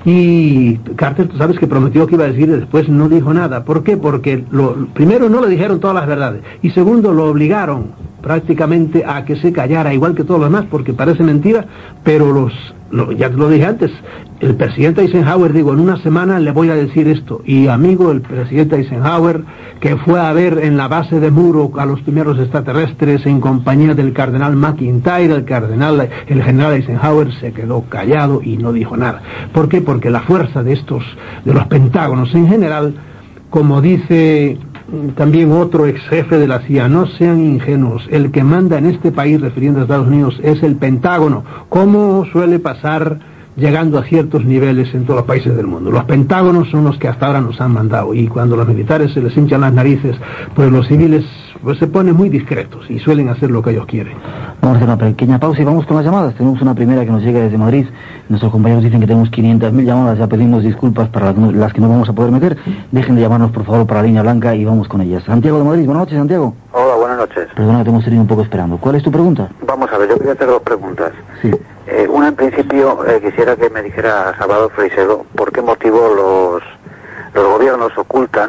Y Carter, tú sabes que prometió que iba a decir y después no dijo nada. ¿Por qué? Porque lo, primero no le dijeron todas las verdades y segundo lo obligaron prácticamente a que se callara, igual que todos los demás, porque parece mentira, pero los, lo, ya te lo dije antes, el presidente Eisenhower digo, en una semana le voy a decir esto, y amigo, el presidente Eisenhower, que fue a ver en la base de Muro a los primeros extraterrestres en compañía del cardenal McIntyre, el cardenal, el general Eisenhower se quedó callado y no dijo nada. ¿Por qué? Porque la fuerza de estos, de los pentágonos en general, como dice también otro ex jefe de la C I A, no sean ingenuos, el que manda en este país, refiriendo a Estados Unidos, es el Pentágono, como suele pasar llegando a ciertos niveles en todos los países del mundo. Los pentágonos son los que hasta ahora nos han mandado, y cuando los militares se les hinchan las narices, pues los civiles pues se ponen muy discretos y suelen hacer lo que ellos quieren. Vamos a hacer una pequeña pausa y vamos con las llamadas. Tenemos una primera que nos llega desde Madrid. Nuestros compañeros dicen que tenemos quinientas mil llamadas. Ya pedimos disculpas para las que no vamos a poder meter. Dejen de llamarnos, por favor, para la línea blanca y vamos con ellas. Santiago de Madrid. Buenas noches, Santiago. Hola, buenas noches. Perdona que te hemos tenido un poco esperando. ¿Cuál es tu pregunta? Vamos a ver, yo quería hacer dos preguntas. Sí. Eh, una, en principio, eh, quisiera que me dijera Salvador Freixedo por qué motivo los, los gobiernos ocultan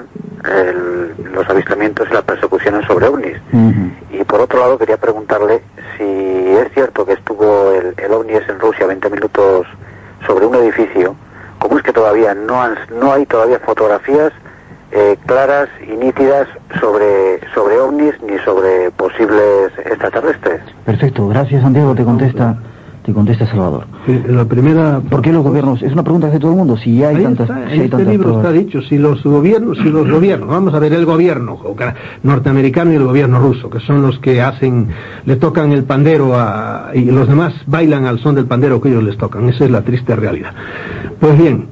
el, los avistamientos y las persecuciones sobre ovnis. Uh-huh. Y por otro lado, quería preguntarle si es cierto que estuvo el, el ovni ese en Rusia veinte minutos sobre un edificio. ¿Cómo es que todavía no, han, no hay todavía fotografías eh, claras y nítidas sobre, sobre ovnis ni sobre posibles extraterrestres? Perfecto, gracias, Santiago. Te contesta, te contesta Salvador. Sí, la primera... ¿Por qué los gobiernos? Es una pregunta que hace todo el mundo. Si hay Ahí tantas, está, si en hay este tantas libro pruebas. está dicho, si los gobiernos, si los gobiernos, vamos a ver, el gobierno norteamericano y el gobierno ruso, que son los que hacen, le tocan el pandero a, y los demás bailan al son del pandero que ellos les tocan. Esa es la triste realidad. Pues bien,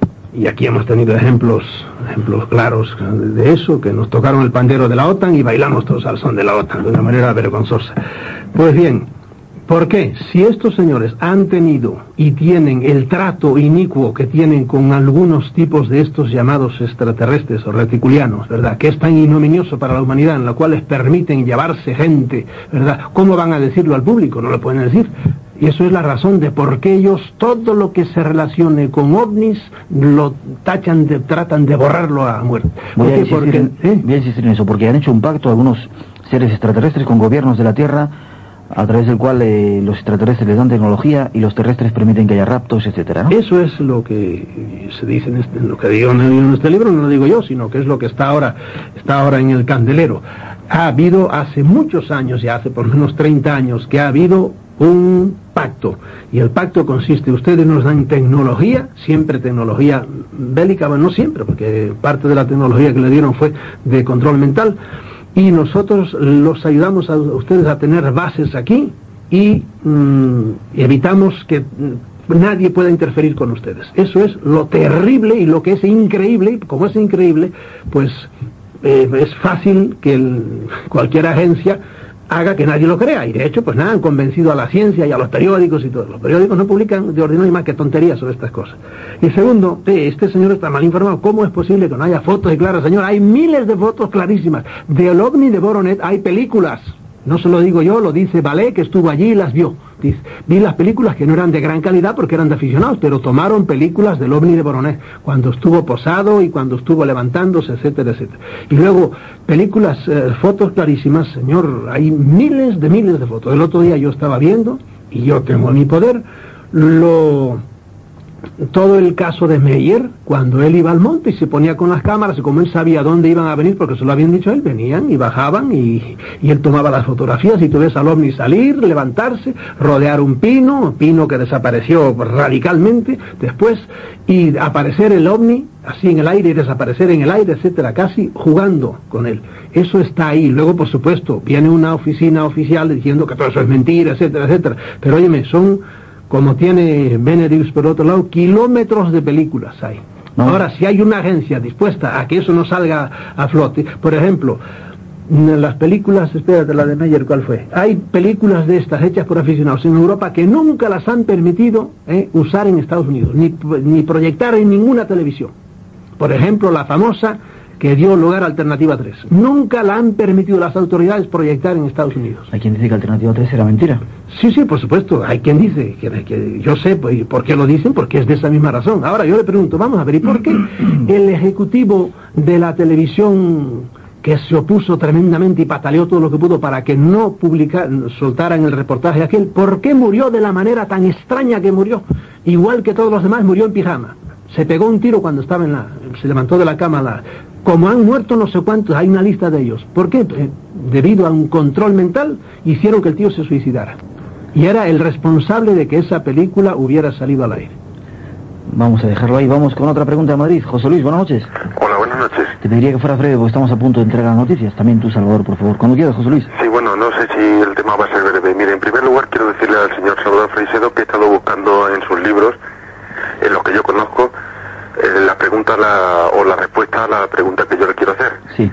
y aquí hemos tenido ejemplos, ejemplos claros de eso, que nos tocaron el pandero de la OTAN y bailamos todos al son de la OTAN, de una manera vergonzosa. Pues bien, ¿por qué? Si estos señores han tenido y tienen el trato inicuo que tienen con algunos tipos de estos llamados extraterrestres o reticulianos, ¿verdad?, que es tan ignominioso para la humanidad, en la cual les permiten llevarse gente, ¿verdad?, ¿cómo van a decirlo al público? No lo pueden decir. Y eso es la razón de por qué ellos todo lo que se relacione con ovnis lo tachan, de, tratan de borrarlo a muerte. Voy a, insistir porque, en, ¿eh? voy a insistir en eso, porque han hecho un pacto algunos seres extraterrestres con gobiernos de la Tierra, a través del cual eh, los extraterrestres les dan tecnología y los terrestres permiten que haya raptos, etcétera, ¿no? Eso es lo que se dice en, este, en lo que digo en este libro, no lo digo yo, sino que es lo que está ahora, está ahora en el candelero. Ha habido hace muchos años, ya hace por lo menos treinta años, que ha habido un pacto, y el pacto consiste, ustedes nos dan tecnología, siempre tecnología bélica, bueno, no siempre, porque parte de la tecnología que le dieron fue de control mental, y nosotros los ayudamos a ustedes a tener bases aquí y mmm, evitamos que mmm, nadie pueda interferir con ustedes. Eso es lo terrible y lo que es increíble, y como es increíble, pues eh, es fácil que el, cualquier agencia haga que nadie lo crea, y de hecho pues nada, han convencido a la ciencia y a los periódicos y todo. Los periódicos no publican de ordinario más que tonterías sobre estas cosas. Y segundo, eh, este señor está mal informado. ¿Cómo es posible que no haya fotos y claras? Señor, hay miles de fotos clarísimas del ovni de Voronet, hay películas. No se lo digo yo, lo dice Balé, que estuvo allí y las vio. Dice, vi las películas que no eran de gran calidad porque eran de aficionados, pero tomaron películas del ovni de Voronet, cuando estuvo posado y cuando estuvo levantándose, etcétera, etcétera. Y luego, películas, eh, fotos clarísimas, señor, hay miles de miles de fotos. El otro día yo estaba viendo, y yo tengo en mi poder, lo... todo el caso de Meyer, cuando él iba al monte y se ponía con las cámaras, y como él sabía dónde iban a venir, porque se lo habían dicho a él, venían y bajaban, y, y él tomaba las fotografías, y tú ves al ovni salir, levantarse, rodear un pino, pino que desapareció radicalmente después, y aparecer el ovni así en el aire y desaparecer en el aire, etcétera, casi jugando con él. Eso está ahí. Luego, por supuesto, viene una oficina oficial diciendo que todo eso es mentira, etcétera, etcétera. Pero óyeme, son, como tiene Benedict por otro lado, kilómetros de películas hay. No. Ahora, si hay una agencia dispuesta a que eso no salga a flote, por ejemplo, las películas, espérate, la de Meyer, ¿cuál fue? Hay películas de estas hechas por aficionados en Europa que nunca las han permitido eh, usar en Estados Unidos, ni, ni proyectar en ninguna televisión. Por ejemplo, la famosa que dio lugar a Alternativa tres. Nunca la han permitido las autoridades proyectar en Estados Unidos. ¿Hay quien dice que Alternativa tres era mentira? Sí, sí, por supuesto. Hay quien dice, que, que yo sé pues, por qué lo dicen, porque es de esa misma razón. Ahora yo le pregunto, vamos a ver, ¿y por qué el ejecutivo de la televisión, que se opuso tremendamente y pataleó todo lo que pudo para que no publicaran, soltaran el reportaje aquel, por qué murió de la manera tan extraña que murió? Igual que todos los demás, murió en pijama. Se pegó un tiro cuando estaba en la... se levantó de la cama. La, como han muerto no sé cuántos, hay una lista de ellos. ¿Por qué? Eh, debido a un control mental, hicieron que el tío se suicidara. Y era el responsable de que esa película hubiera salido al aire. Vamos a dejarlo ahí. Vamos con otra pregunta de Madrid. José Luis, buenas noches. Hola, buenas noches. Te pediría que fuera breve porque estamos a punto de entregar las noticias. También tú, Salvador, por favor. Cuando quieras, José Luis. Sí, bueno, no sé si el tema va a ser breve. Mire, en primer lugar quiero decirle al señor Salvador Freixedo que he estado buscando en sus libros, en los que yo conozco, eh, la pregunta la, o la respuesta a la pregunta que yo le quiero hacer. Sí.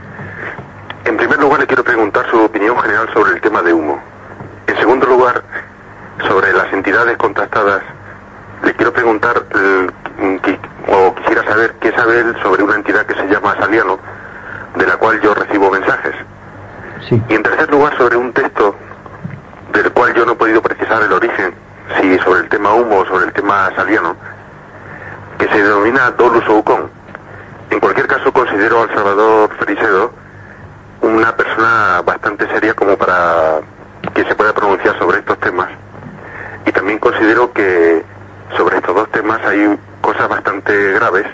En primer lugar le quiero preguntar su opinión general sobre el tema de humo. En segundo lugar, sobre las entidades contactadas, le quiero preguntar, eh, que, o quisiera saber qué sabe él sobre una entidad que se llama Saliano, de la cual yo recibo mensajes. Sí. Y en tercer lugar, sobre un texto del cual yo no he podido precisar el origen, si sobre el tema humo o sobre el tema Saliano, que se denomina Dolus Oucon. En cualquier caso, considero al Salvador Freixedo una persona bastante seria como para que se pueda pronunciar sobre estos temas. Y también considero que sobre estos dos temas hay cosas bastante graves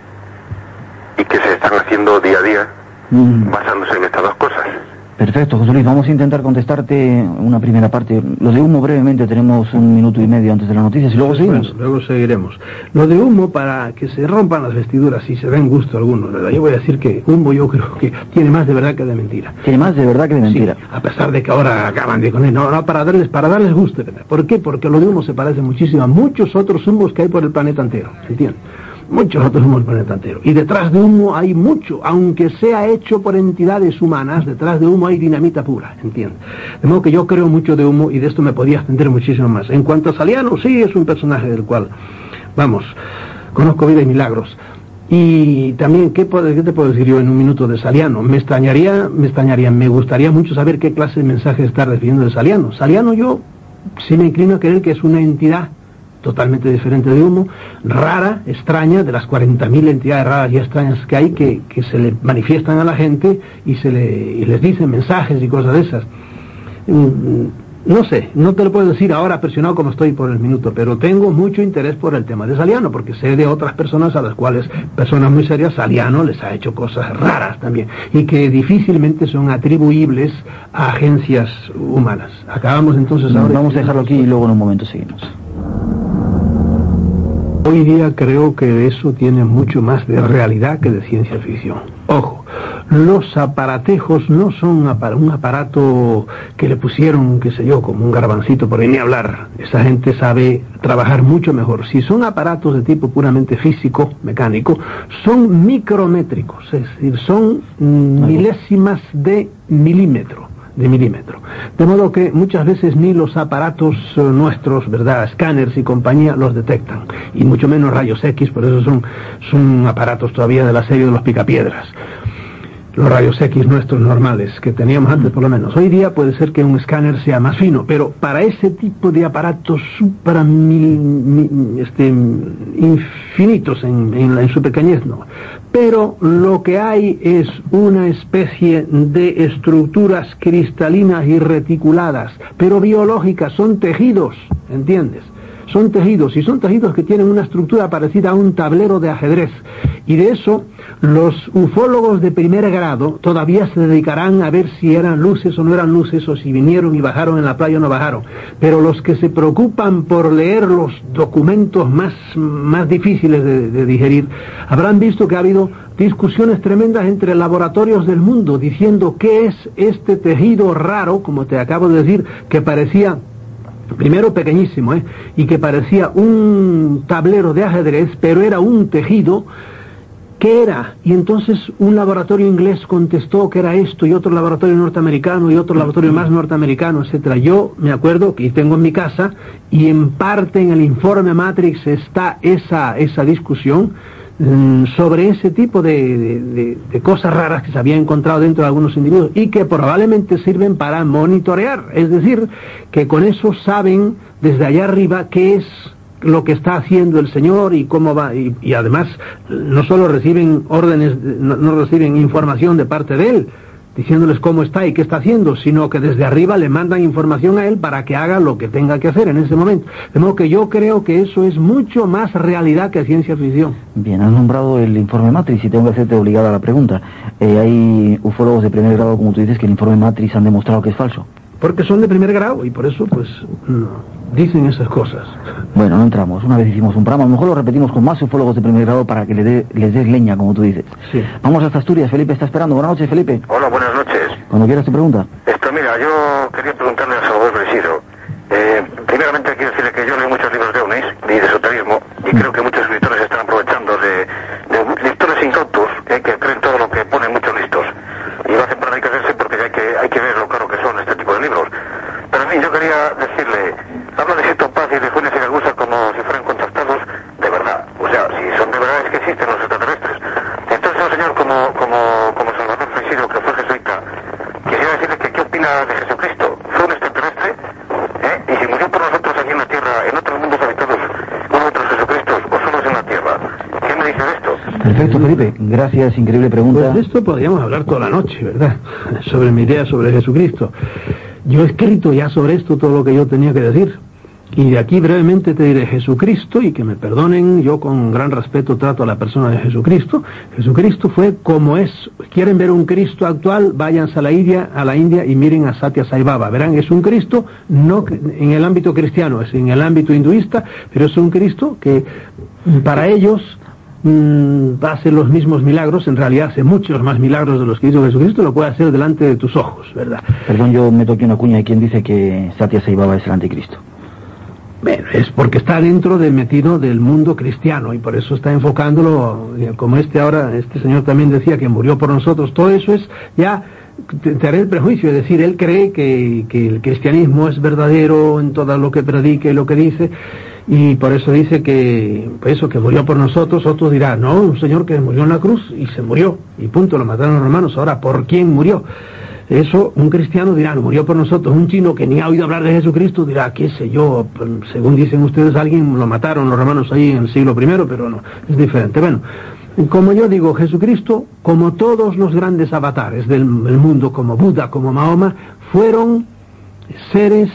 y que se están haciendo día a día mm. basándose en estas dos cosas. Perfecto, José Luis, vamos a intentar contestarte una primera parte. Lo de humo brevemente, tenemos un minuto y medio antes de las noticias y luego seguimos. Bueno, luego seguiremos. Lo de humo, para que se rompan las vestiduras y se den gusto a algunos, ¿verdad? Yo voy a decir que humo yo creo que tiene más de verdad que de mentira. Tiene más de verdad que de mentira. Sí, a pesar de que ahora acaban de con él. No, no, para darles, para darles gusto, ¿verdad? ¿Por qué? Porque lo de humo se parece muchísimo a muchos otros humos que hay por el planeta entero, ¿entiendes? Muchos otros humos por el planeta entero. Y detrás de humo hay mucho, aunque sea hecho por entidades humanas, detrás de humo hay dinamita pura, ¿entiendes? De modo que yo creo mucho de humo y de esto me podía extender muchísimo más. En cuanto a Saliano, sí, es un personaje del cual, vamos, conozco vida y milagros. Y también, ¿qué, puedo, ¿qué te puedo decir yo en un minuto de Saliano? Me extrañaría, me extrañaría, me gustaría mucho saber qué clase de mensaje está recibiendo de Saliano. Saliano yo sí me inclino a creer que es una entidad totalmente diferente de humo, rara, extraña, de las cuarenta mil entidades raras y extrañas que hay, que, que se le manifiestan a la gente y se le, y les dicen mensajes y cosas de esas. No sé, no te lo puedo decir ahora presionado como estoy por el minuto, pero tengo mucho interés por el tema de Saliano, porque sé de otras personas a las cuales, personas muy serias, Saliano les ha hecho cosas raras también, y que difícilmente son atribuibles a agencias humanas. Acabamos entonces ahora... Vamos a dejarlo aquí y luego en un momento seguimos. Hoy día creo que eso tiene mucho más de realidad que de ciencia ficción. Ojo, los aparatejos no son un aparato que le pusieron, qué sé yo, como un garbancito por ahí, ni hablar. Esa gente sabe trabajar mucho mejor. Si son aparatos de tipo puramente físico, mecánico, son micrométricos, es decir, son milésimas de milímetro. de milímetro. De modo que muchas veces ni los aparatos uh, nuestros, ¿verdad?, escáneres y compañía, los detectan. Y mucho menos rayos X, por eso son, son aparatos todavía de la serie de los picapiedras. Los rayos X nuestros normales, que teníamos antes por lo menos. Hoy día puede ser que un escáner sea más fino, pero para ese tipo de aparatos supra mil, mil, este, infinitos en, en, en su pequeñez, no. Pero lo que hay es una especie de estructuras cristalinas y reticuladas, pero biológicas, son tejidos, ¿entiendes? son tejidos, y son tejidos que tienen una estructura parecida a un tablero de ajedrez. Y de eso los ufólogos de primer grado todavía se dedicarán a ver si eran luces o no eran luces, o si vinieron y bajaron en la playa o no bajaron. Pero los que se preocupan por leer los documentos más, más difíciles de, de digerir, habrán visto que ha habido discusiones tremendas entre laboratorios del mundo diciendo qué es este tejido raro, como te acabo de decir, que parecía, primero pequeñísimo, ¿eh? y que parecía un tablero de ajedrez, pero era un tejido. ¿Qué era? Y entonces un laboratorio inglés contestó que era esto, y otro laboratorio norteamericano, y otro laboratorio más norteamericano, etcétera. Yo me acuerdo que tengo en mi casa, y en parte en el informe Matrix está esa, esa discusión mmm, sobre ese tipo de, de, de, de cosas raras que se había encontrado dentro de algunos individuos, y que probablemente sirven para monitorear. Es decir, que con eso saben desde allá arriba qué es lo que está haciendo el Señor y cómo va, y, y además no solo reciben órdenes, no, no reciben información de parte de Él, diciéndoles cómo está y qué está haciendo, sino que desde arriba le mandan información a Él para que haga lo que tenga que hacer en ese momento. De modo que yo creo que eso es mucho más realidad que ciencia ficción. Bien, has nombrado el informe Matrix y tengo que hacerte obligada a la pregunta. Eh, hay ufólogos de primer grado, como tú dices, que el informe Matrix han demostrado que es falso. Porque son de primer grado y por eso, pues, no, dicen esas cosas. Bueno, no entramos. Una vez hicimos un programa, a lo mejor lo repetimos con más ufólogos de primer grado para que le dé, les des leña, como tú dices. Sí. Vamos hasta Asturias. Felipe está esperando. Buenas noches, Felipe. Hola, buenas noches. Cuando quieras tu pregunta. Esto, mira, yo quería preguntarle a Salvador Bresido. Eh, primeramente quiero decirle que yo leo muchos libros de ovnis y de esoterismo, y creo que muchos escritores están aprovechando de, de lectores incautos eh, que creen todo lo que ponen muchos listos. Y lo hacen para enriquecerse porque hay que, hay que ver lo caro que son este tipo de libros. Pero en fin, yo quería decirle, habla de Sito Paz y de Funes y Ragusa como si fueran contactados de verdad. O sea, si son de verdad es que existen los extraterrestres. Entonces, un señor como, como, como Salvador Freixedo, que fue jesuita, quisiera decirle que qué opina de Jesucristo. ¿Fue un extraterrestre? ¿Eh? Y si murió por nosotros aquí en la Tierra, en otros mundos habitados, con otros Jesucristos, o solo es en la Tierra. ¿Qué me dice de esto? Perfecto, Felipe. Gracias, increíble pregunta. Pues de esto podríamos hablar toda la noche, ¿verdad? Sobre mi idea sobre Jesucristo. Yo he escrito ya sobre esto todo lo que yo tenía que decir. Y de aquí brevemente te diré Jesucristo, y que me perdonen, yo con gran respeto trato a la persona de Jesucristo. Jesucristo fue como es. ¿Quieren ver un Cristo actual? Váyanse a la India, a la India y miren a Satya Sai Baba. Verán, es un Cristo no en el ámbito cristiano, es en el ámbito hinduista, pero es un Cristo que para ellos mmm, hace los mismos milagros, en realidad hace muchos más milagros de los que hizo Jesucristo, lo puede hacer delante de tus ojos, ¿verdad? Perdón, yo me toqué una cuña. ¿Y quién dice que Satya Sai Baba es el anticristo? Bueno, es porque está dentro de metido del mundo cristiano y por eso está enfocándolo, como este ahora, este señor también decía que murió por nosotros. Todo eso es ya, te, te haré el prejuicio, es decir, él cree que, que el cristianismo es verdadero en todo lo que predica y lo que dice, y por eso dice que, pues eso, que murió por nosotros. Otros dirán, no, un señor que murió en la cruz y se murió, y punto, lo mataron los romanos. Ahora, ¿por quién murió? Eso, un cristiano dirá, no, murió por nosotros. Un chino que ni ha oído hablar de Jesucristo dirá, qué sé yo, según dicen ustedes, alguien lo mataron los romanos ahí en el siglo primero, pero no, es diferente. Bueno, como yo digo, Jesucristo, como todos los grandes avatares del, del mundo, como Buda, como Mahoma, fueron seres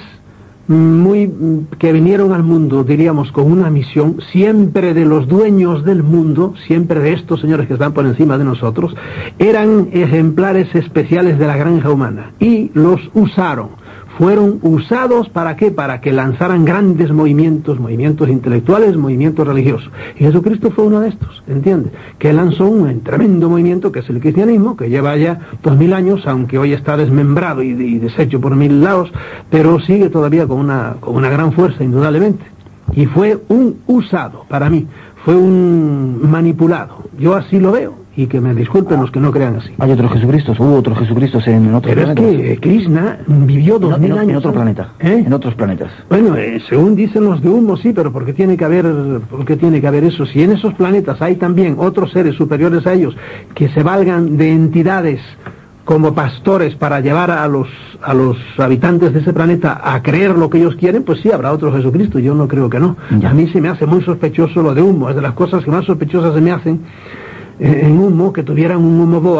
muy que vinieron al mundo, diríamos, con una misión, siempre de los dueños del mundo, siempre de estos señores que están por encima de nosotros. Eran ejemplares especiales de la granja humana y los usaron. Fueron usados ¿para qué? Para que lanzaran grandes movimientos, movimientos intelectuales, movimientos religiosos. Y Jesucristo fue uno de estos, ¿entiende? Que lanzó un tremendo movimiento que es el cristianismo, que lleva ya dos mil años, aunque hoy está desmembrado y, y deshecho por mil lados, pero sigue todavía con una, con una gran fuerza, indudablemente. Y fue un usado, para mí, fue un manipulado. Yo así lo veo. Y que me disculpen los que no crean así. Hay otros Jesucristos, hubo otros Jesucristos en otros Pero planetas. Pero es que Krishna vivió dos mil en, años. En otro planeta, ¿Eh? en otros planetas. Bueno, eh, según dicen los de humo, sí, pero ¿por qué tiene que haber, por qué tiene que haber eso? Si en esos planetas hay también otros seres superiores a ellos que se valgan de entidades como pastores para llevar a los a los habitantes de ese planeta a creer lo que ellos quieren, pues sí, habrá otro Jesucristo. Yo no creo que no. Ya. A mí se me hace muy sospechoso lo de humo. Es de las cosas que más sospechosas se me hacen en humo, que tuvieran un humo boa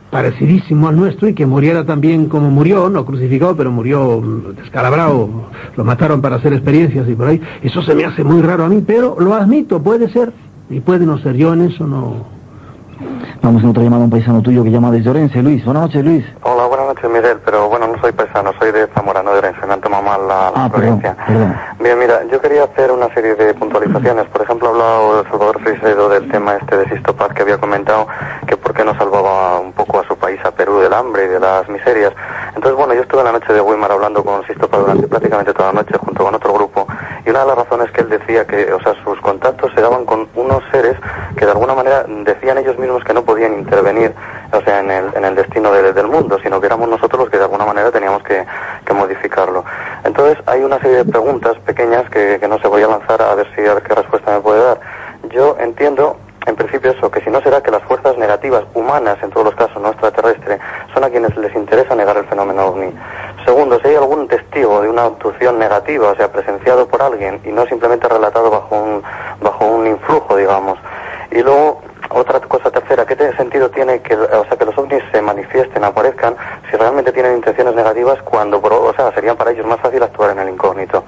parecidísimo al nuestro y que muriera también como murió, no crucificado, pero murió descalabrado, lo mataron para hacer experiencias y por ahí. Eso se me hace muy raro a mí, pero lo admito, puede ser, y puede no ser. Yo en eso no... Vamos a otra llamada a un paisano tuyo que llama desde Orense, Luis. Buenas noches, Luis. Hola, buenas noches, Miguel, pero bueno, no soy paisano, soy de Zamora, no de Orense, me han tomado mal la, la ah, provincia. Perdón, perdón. Bien, mira, yo quería hacer una serie de puntualizaciones. Por ejemplo, ha hablado Salvador Frisedo del tema este de Sisto Paz, que había comentado que por qué no salvaba un poco a su país, a Perú, del hambre y de las miserias. Entonces, bueno, yo estuve en la noche de Weimar hablando con Sisto Paz durante prácticamente toda la noche junto con otro grupo, y una de las razones que él decía que, o sea, sus contactos se daban con unos seres que de alguna manera decían ellos mismos que no podían intervenir, o sea, en el, en el destino de, del mundo, sino que éramos nosotros los que de alguna manera teníamos que, que modificarlo. Entonces, hay una serie de preguntas pequeñas que, que no se voy a lanzar a ver si a ver qué respuesta me puede dar. Yo entiendo, en principio, eso, que si no será que las fuerzas negativas humanas, en todos los casos no extraterrestres, son a quienes les interesa negar el fenómeno ovni. Segundo, si hay algún testigo de una abducción negativa, o sea, presenciado por alguien y no simplemente relatado bajo un, bajo un influjo, digamos. Y luego, otra cosa tercera, ¿qué sentido tiene que, o sea, que los ovnis se manifiesten, aparezcan, si realmente tienen intenciones negativas cuando, o sea, sería para ellos más fácil actuar en el incógnito?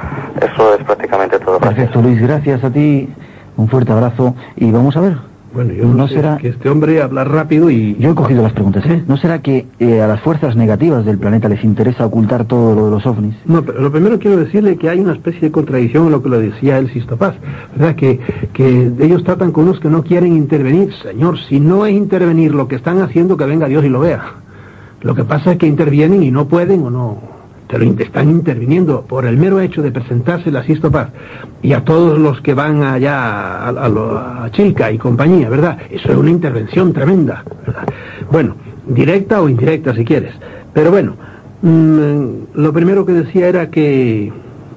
Eso es prácticamente todo. Perfecto, Luis, gracias a ti, un fuerte abrazo, y vamos a ver. Bueno, yo no, no sé, será que este hombre habla rápido y... Yo he cogido las preguntas, ¿eh? ¿No será que eh, a las fuerzas negativas del planeta les interesa ocultar todo lo de los ovnis? No, pero lo primero quiero decirle que hay una especie de contradicción en lo que lo decía el Sisto Paz, ¿verdad? Que, que ellos tratan con unos que no quieren intervenir. Señor, si no es intervenir lo que están haciendo, que venga Dios y lo vea. Lo que pasa es que intervienen y no pueden o no... Pero están interviniendo por el mero hecho de presentarse a Sisto Paz y a todos los que van allá a, a, a Chilca y compañía, ¿verdad? Eso es una intervención tremenda, ¿verdad? Bueno, directa o indirecta si quieres. Pero bueno, mmm, lo primero que decía era que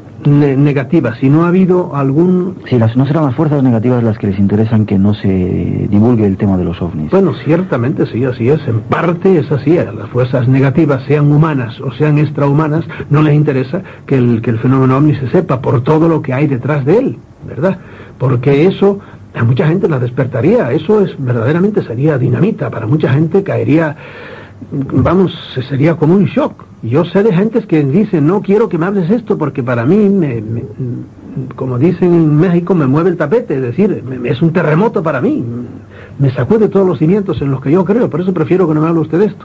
ne negativa, si no ha habido algún... Sí, las, no serán las fuerzas negativas las que les interesan que no se divulgue el tema de los ovnis. Bueno, ciertamente sí, así es, en parte es así. A las fuerzas negativas, sean humanas o sean extrahumanas, no les interesa que el, que el fenómeno ovni se sepa por todo lo que hay detrás de él, ¿verdad? Porque eso a mucha gente la despertaría, eso es verdaderamente sería dinamita, para mucha gente caería... Vamos, sería como un shock. Yo sé de gentes que dicen, no quiero que me hables esto porque para mí, me, me, como dicen en México, me mueve el tapete, es decir, me, es un terremoto para mí, me sacude todos los cimientos en los que yo creo, por eso prefiero que no me hable usted de esto.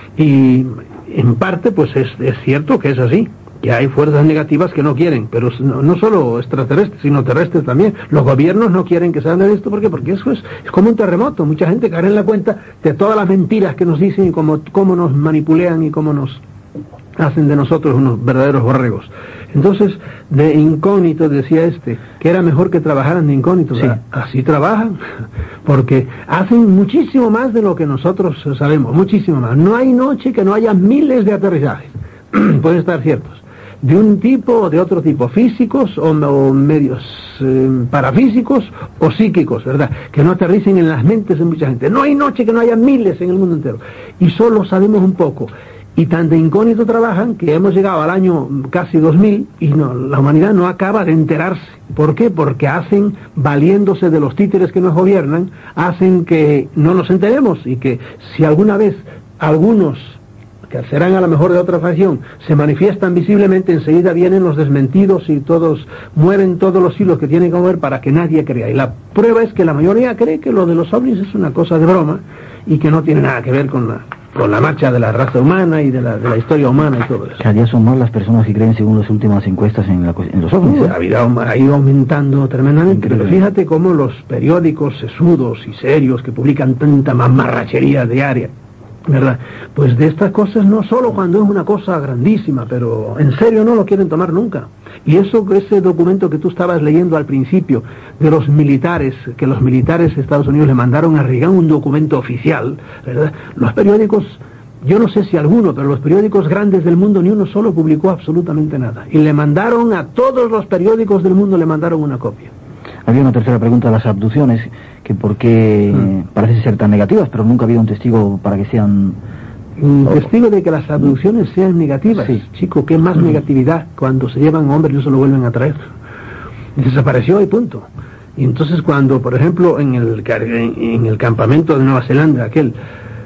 Y en parte, pues es, es cierto que es así, que hay fuerzas negativas que no quieren, pero no, no solo extraterrestres, sino terrestres también. Los gobiernos no quieren que se hable de esto, ¿por qué? Porque eso es, es como un terremoto. Mucha gente cae en la cuenta de todas las mentiras que nos dicen y cómo, cómo nos manipulean y cómo nos hacen de nosotros unos verdaderos borregos. Entonces, de incógnito decía este, que era mejor que trabajaran de incógnito. Sí. Así trabajan, porque hacen muchísimo más de lo que nosotros sabemos, muchísimo más. No hay noche que no haya miles de aterrizajes, pueden estar ciertos, de un tipo o de otro tipo, físicos o, o medios eh, parafísicos o psíquicos, ¿verdad? Que no aterricen en las mentes de mucha gente. No hay noche que no haya miles en el mundo entero. Y solo sabemos un poco. Y tan de incógnito trabajan que hemos llegado al año casi dos mil y no, la humanidad no acaba de enterarse. ¿Por qué? Porque hacen, valiéndose de los títeres que nos gobiernan, hacen que no nos enteremos y que si alguna vez algunos, que serán a lo mejor de otra facción, se manifiestan visiblemente, enseguida vienen los desmentidos y todos mueven todos los hilos que tienen que mover para que nadie crea. Y la prueba es que la mayoría cree que lo de los ovnis es una cosa de broma y que no tiene nada que ver con la, con la marcha de la raza humana y de la, de la historia humana y todo eso. Cada día son más las personas que creen según las últimas encuestas en, la, en los ovnis. Uh, ha, ido, ha ido aumentando tremendamente. Increíble. Pero fíjate cómo los periódicos sesudos y serios que publican tanta mamarrachería diaria, ¿verdad? Pues de estas cosas no solo cuando es una cosa grandísima, pero en serio no lo quieren tomar nunca. Y eso, ese documento que tú estabas leyendo al principio de los militares, que los militares de Estados Unidos le mandaron a Reagan un documento oficial, ¿verdad? Los periódicos, yo no sé si alguno, pero los periódicos grandes del mundo ni uno solo publicó absolutamente nada. Y le mandaron a todos los periódicos del mundo, le mandaron una copia. Había una tercera pregunta de las abducciones, que por qué mm. parecen ser tan negativas, pero nunca ha habido un testigo para que sean... Un testigo de que las abducciones sean negativas. Sí. Chico, ¿qué más mm. negatividad cuando se llevan hombres y no se lo vuelven a traer? Desapareció y punto. Y entonces cuando, por ejemplo, en el, en el campamento de Nueva Zelanda, aquel,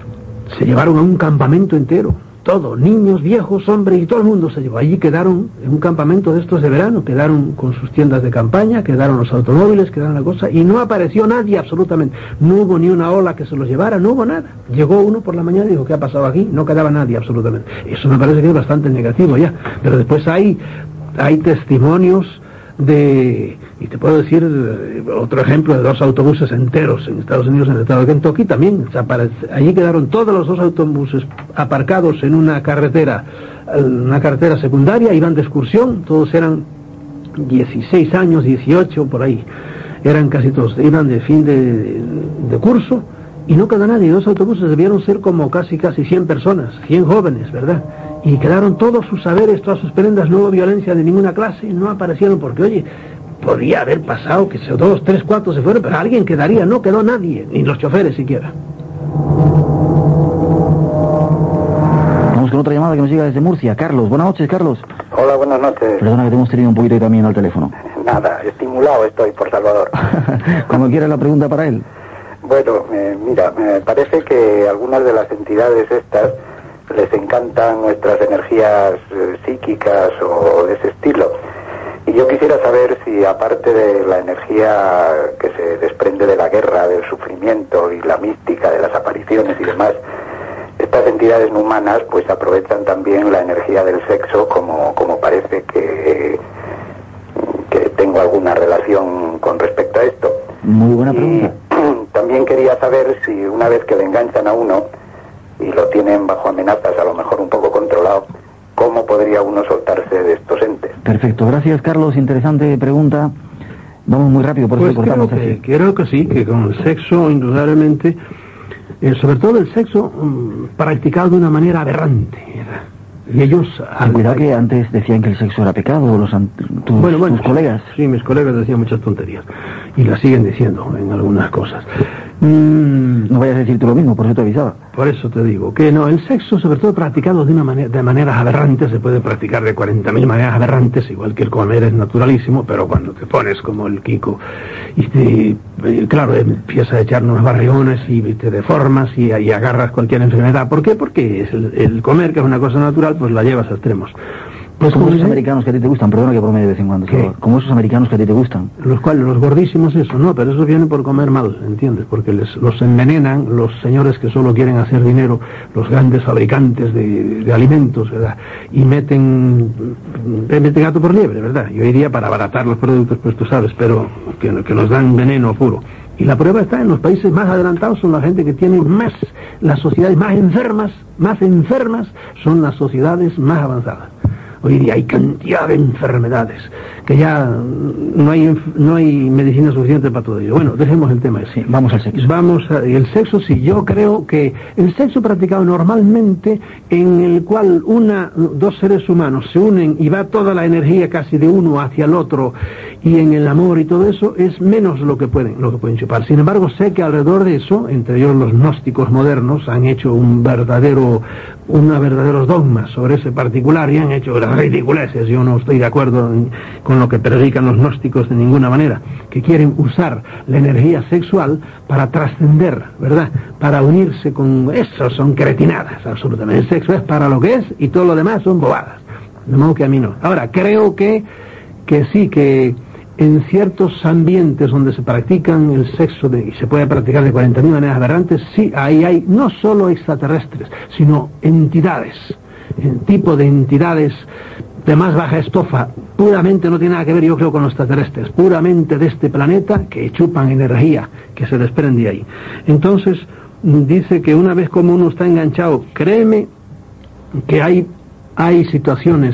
se llevaron a un campamento entero. Todo, niños, viejos, hombres y todo el mundo se llevó. Allí quedaron en un campamento de estos de verano, quedaron con sus tiendas de campaña, quedaron los automóviles, quedaron la cosa, y no apareció nadie absolutamente. No hubo ni una ola que se los llevara, no hubo nada. Llegó uno por la mañana y dijo, ¿qué ha pasado aquí? No quedaba nadie absolutamente. Eso me parece que es bastante negativo ya. Pero después hay, hay testimonios de, y te puedo decir otro ejemplo de dos autobuses enteros en Estados Unidos, en el estado de Kentucky también. O sea, para, allí quedaron todos los dos autobuses aparcados en una carretera, una carretera secundaria, iban de excursión, todos eran dieciséis años, dieciocho, por ahí, eran casi todos, iban de fin de, de curso, y no quedó nadie. Dos autobuses debieron ser como casi casi cien personas, cien jóvenes, ¿verdad? Y quedaron todos sus saberes, todas sus prendas, no hubo violencia de ninguna clase, no aparecieron porque, oye, podría haber pasado que dos, tres, cuatro se fueron, pero alguien quedaría, no quedó nadie, ni los choferes siquiera. Vamos con otra llamada que nos llega desde Murcia. Carlos, buenas noches, Carlos. Hola, buenas noches. Perdona que te hemos tenido un poquito ahí también al teléfono. Nada, estimulado estoy por Salvador. Cuando quieras la pregunta para él. Bueno, eh, mira, me parece que algunas de las entidades estas les encantan nuestras energías eh, psíquicas o de ese estilo. Y yo quisiera saber si, aparte de la energía que se desprende de la guerra, del sufrimiento y la mística de las apariciones y demás, estas entidades no humanas pues aprovechan también la energía del sexo, como, como parece que, que tengo alguna relación con respecto a esto. Muy buena pregunta. Y también quería saber si una vez que le enganchan a uno y lo tienen bajo amenazas, a lo mejor un poco controlado, ¿cómo podría uno soltarse de estos entes? Perfecto, gracias Carlos, interesante pregunta. Vamos muy rápido, por pues eso cortamos creo que, así. creo que sí, que con el sexo, indudablemente, eh, sobre todo el sexo um, practicado de una manera aberrante, ¿verdad? Y ellos... Ten cuidado que antes decían que el sexo era pecado, los an- tus, bueno, bueno, tus colegas. Sí, mis colegas decían muchas tonterías, y las siguen diciendo en algunas cosas. Mm, No vayas a decir tú lo mismo, por eso te avisaba. Por eso te digo, que no, el sexo, sobre todo practicado de una manera, de maneras aberrantes, se puede practicar de cuarenta mil maneras aberrantes, igual que el comer es naturalísimo, pero cuando te pones como el Kiko, y te, eh, claro, empiezas a echar unos barriones y te deformas y, y agarras cualquier enfermedad. ¿Por qué? Porque es el, el comer, que es una cosa natural, pues la llevas a extremos. Pues como esos dice, americanos que a ti te gustan, perdona que bromee de vez en cuando, ¿qué? como esos americanos que a ti te gustan. Los cuales, los gordísimos, eso, no, pero eso viene por comer mal, ¿entiendes? Porque les, los envenenan los señores que solo quieren hacer dinero, los grandes fabricantes de, de alimentos, ¿verdad? Y meten, meten gato por liebre, ¿verdad? Yo iría para abaratar los productos, pues tú sabes, pero que, que nos dan veneno puro. Y la prueba está en los países más adelantados, son la gente que tiene más, las sociedades más enfermas, más enfermas, son las sociedades más avanzadas. Hoy día hay cantidad de enfermedades que ya no hay no hay medicina suficiente para todo ello. Bueno, dejemos el tema ese. Sí, vamos al sexo. Vamos a, el sexo, sí, yo creo que el sexo practicado normalmente, en el cual una dos seres humanos se unen y va toda la energía casi de uno hacia el otro, y en el amor y todo eso, es menos lo que pueden lo que pueden chupar. Sin embargo, sé que alrededor de eso, entre ellos los gnósticos modernos, han hecho un verdadero una verdaderos dogmas sobre ese particular y han hecho las ridiculeces. Yo no estoy de acuerdo en, con lo que predican los gnósticos de ninguna manera, que quieren usar la energía sexual para trascender, ¿verdad? Para unirse con... Eso son cretinadas, absolutamente. El sexo es para lo que es y todo lo demás son bobadas. De modo que a mí no. Ahora, creo que, que sí, que en ciertos ambientes donde se practican el sexo de, y se puede practicar de cuarenta mil maneras aberrantes, sí, ahí hay no solo extraterrestres, sino entidades, el tipo de entidades de más baja estofa, puramente no tiene nada que ver, yo creo, con los extraterrestres, puramente de este planeta, que chupan energía que se desprende ahí. Entonces, dice que una vez como uno está enganchado, créeme que hay, hay situaciones,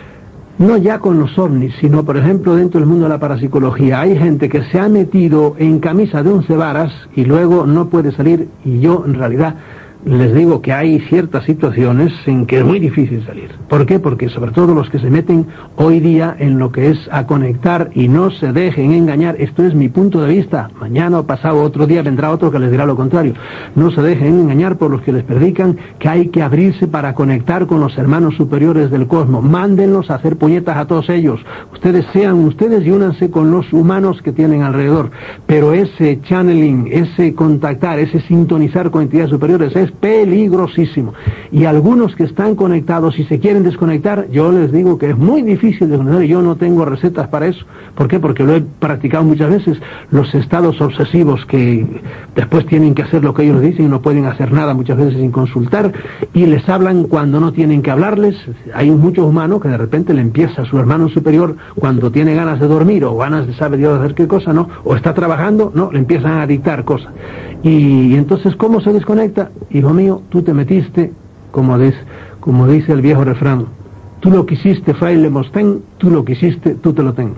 no ya con los ovnis, sino por ejemplo dentro del mundo de la parapsicología, hay gente que se ha metido en camisa de once varas y luego no puede salir, y yo en realidad les digo que hay ciertas situaciones en que es muy difícil salir. ¿Por qué? Porque sobre todo los que se meten hoy día en lo que es a conectar, y no se dejen engañar, esto es mi punto de vista, mañana o pasado otro día vendrá otro que les dirá lo contrario, no se dejen engañar por los que les predican que hay que abrirse para conectar con los hermanos superiores del cosmos, mándenlos a hacer puñetas a todos ellos, ustedes sean ustedes y únanse con los humanos que tienen alrededor, pero ese channeling, ese contactar, ese sintonizar con entidades superiores es peligrosísimo. Y algunos que están conectados y se quieren desconectar, yo les digo que es muy difícil desconectar, y yo no tengo recetas para eso. ¿Por qué? Porque lo he practicado muchas veces. Los estados obsesivos que después tienen que hacer lo que ellos dicen y no pueden hacer nada muchas veces sin consultar, y les hablan cuando no tienen que hablarles. Hay muchos humanos que de repente le empieza a su hermano superior cuando tiene ganas de dormir o ganas de saber Dios hacer qué cosa, ¿no? O está trabajando, no, le empiezan a dictar cosas. Y, y entonces, ¿cómo se desconecta? Hijo mío, tú te metiste, como, des, como dice el viejo refrán, tú lo quisiste, fraile Mostén, tú lo quisiste, tú te lo ten.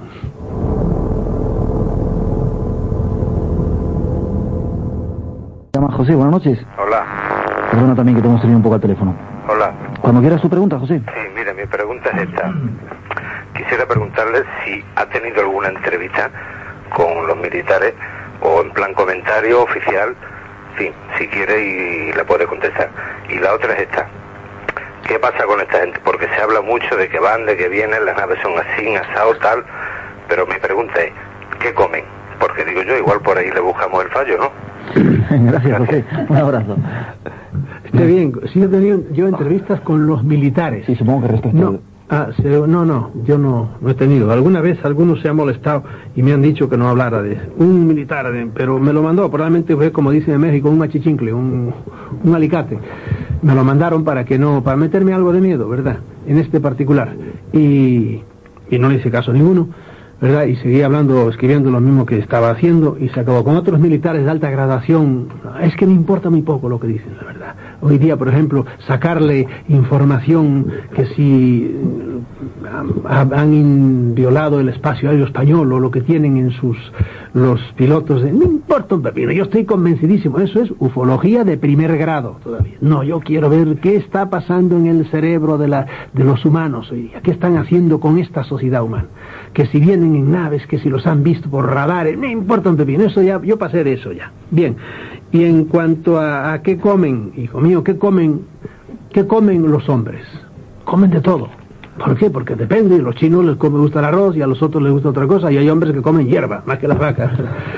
Llama José, buenas noches. Hola. Perdona también que te hemos tenido un poco al teléfono. Hola. Cuando quieras tu pregunta, José. Sí, mira, mi pregunta es esta. Quisiera preguntarle si ha tenido alguna entrevista con los militares o en plan comentario oficial, sí, si quiere y la puede contestar. Y la otra es esta. ¿Qué pasa con esta gente? Porque se habla mucho de que van, de que vienen, las naves son así, asado, tal, pero mi pregunta es, ¿qué comen? Porque digo yo, igual por ahí le buscamos el fallo, ¿no? Gracias, José. Un abrazo. Esté bien, sí he tenido yo entrevistas con los militares. Sí, supongo que respecto no, ah, se, no, no, yo no, no he tenido. Alguna vez algunos se han molestado y me han dicho que no hablara de un militar, de, pero me lo mandó, probablemente fue como dicen en México, un achichincle, un, un alicate. Me lo mandaron para que no, para meterme algo de miedo, ¿verdad? En este particular. Y, y no le hice caso a ninguno, ¿verdad? Y seguí hablando, escribiendo lo mismo que estaba haciendo y se acabó. Con otros militares de alta gradación, es que me importa muy poco lo que dicen, la verdad. Hoy día, por ejemplo, sacarle información que si han violado el espacio aéreo español o lo que tienen en sus los pilotos, de, no importa un pepino, yo estoy convencidísimo, eso es ufología de primer grado todavía. No, yo quiero ver qué está pasando en el cerebro de, la, de los humanos hoy día, qué están haciendo con esta sociedad humana. Que si vienen en naves, que si los han visto por radares, me importa un pepino, eso ya, yo pasé de eso ya. Bien, y en cuanto a, a qué comen, hijo mío, qué comen, qué comen los hombres, comen de todo. ¿Por qué? Porque depende, a los chinos les come, gusta el arroz y a los otros les gusta otra cosa, y hay hombres que comen hierba, más que las vacas.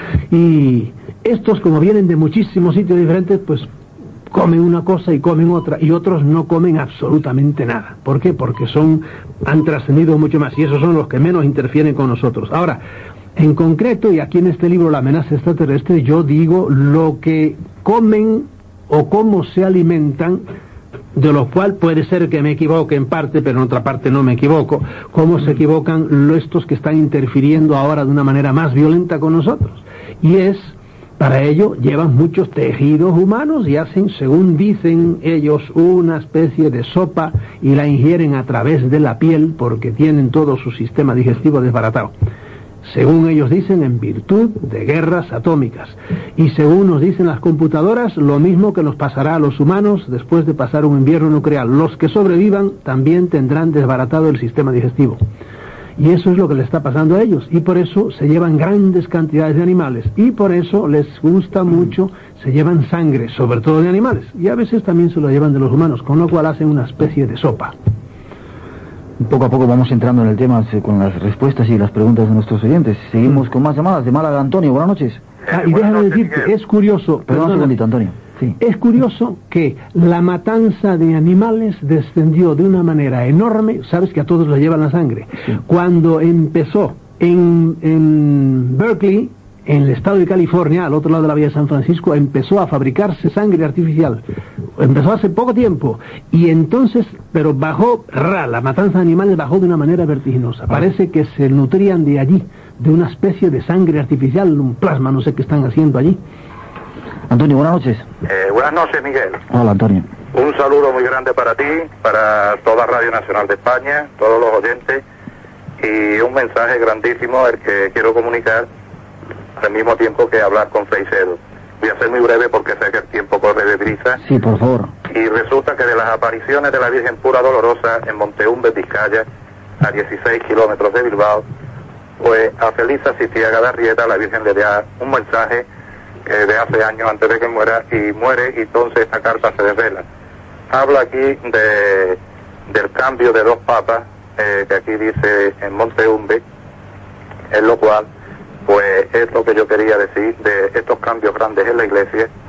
Y estos, como vienen de muchísimos sitios diferentes, pues comen una cosa y comen otra, y otros no comen absolutamente nada. ¿Por qué? Porque son, han trascendido mucho más, y esos son los que menos interfieren con nosotros. Ahora, en concreto, y aquí en este libro La amenaza extraterrestre, yo digo lo que comen o cómo se alimentan, de lo cual puede ser que me equivoque en parte, pero en otra parte no me equivoco, cómo se equivocan estos que están interfiriendo ahora de una manera más violenta con nosotros. Y es, para ello, llevan muchos tejidos humanos y hacen, según dicen ellos, una especie de sopa y la ingieren a través de la piel porque tienen todo su sistema digestivo desbaratado. Según ellos dicen, en virtud de guerras atómicas. Y según nos dicen las computadoras, lo mismo que nos pasará a los humanos después de pasar un invierno nuclear. Los que sobrevivan también tendrán desbaratado el sistema digestivo. Y eso es lo que le está pasando a ellos. Y por eso se llevan grandes cantidades de animales. Y por eso les gusta mucho, se llevan sangre, sobre todo de animales. Y a veces también se lo llevan de los humanos, con lo cual hacen una especie de sopa. Poco a poco vamos entrando en el tema con las respuestas y las preguntas de nuestros oyentes. Seguimos con más llamadas de Málaga. Antonio, buenas noches. Ah, y déjame decirte, es curioso... Perdón un segundito, Antonio. Sí. Es curioso que la matanza de animales descendió de una manera enorme, sabes que a todos les llevan la sangre. Sí. Cuando empezó en, en Berkeley, en el estado de California, al otro lado de la vía de San Francisco, empezó a fabricarse sangre artificial. Empezó hace poco tiempo. Y entonces, pero bajó, ra, la matanza de animales bajó de una manera vertiginosa. Parece que se nutrían de allí, de una especie de sangre artificial, un plasma, no sé qué están haciendo allí. Antonio, buenas noches. Eh, buenas noches, Miguel. Hola, Antonio. Un saludo muy grande para ti, para toda Radio Nacional de España, todos los oyentes, y un mensaje grandísimo el que quiero comunicar al mismo tiempo que hablar con Freicedo. Voy a ser muy breve porque sé que el tiempo corre deprisa. Sí, por favor. Y resulta que de las apariciones de la Virgen Pura Dolorosa en Monteumbe, Vizcaya, a dieciséis kilómetros de Bilbao, pues a Felisa Sitiaga de Arrieta la Virgen le da un mensaje eh, de hace años antes de que muera, y muere, y entonces esta carta se desvela. Habla aquí de del cambio de dos papas, eh, que aquí dice en Monteumbe, en lo cual, pues es lo que yo quería decir de estos cambios grandes en la iglesia,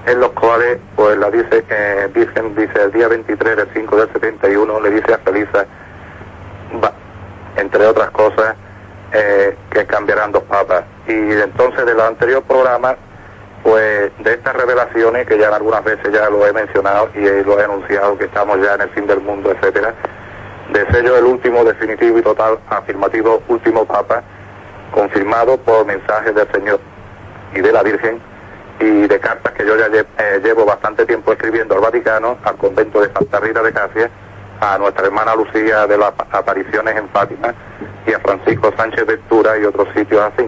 en los cuales pues la dice, eh, Virgen dice el día veintitrés del cinco del setenta y uno le dice a Felisa, va, entre otras cosas, eh, que cambiarán dos papas. Y entonces de los anteriores programas, pues de estas revelaciones que ya algunas veces ya lo he mencionado y lo he anunciado, que estamos ya en el fin del mundo, etcétera, de sello el último, definitivo y total afirmativo último papa, confirmado por mensajes del Señor y de la Virgen, y de cartas que yo ya lle eh, llevo bastante tiempo escribiendo al Vaticano, al convento de Santa Rita de Casia, a nuestra hermana Lucía de las apariciones en Fátima y a Francisco Sánchez Ventura y otros sitios así.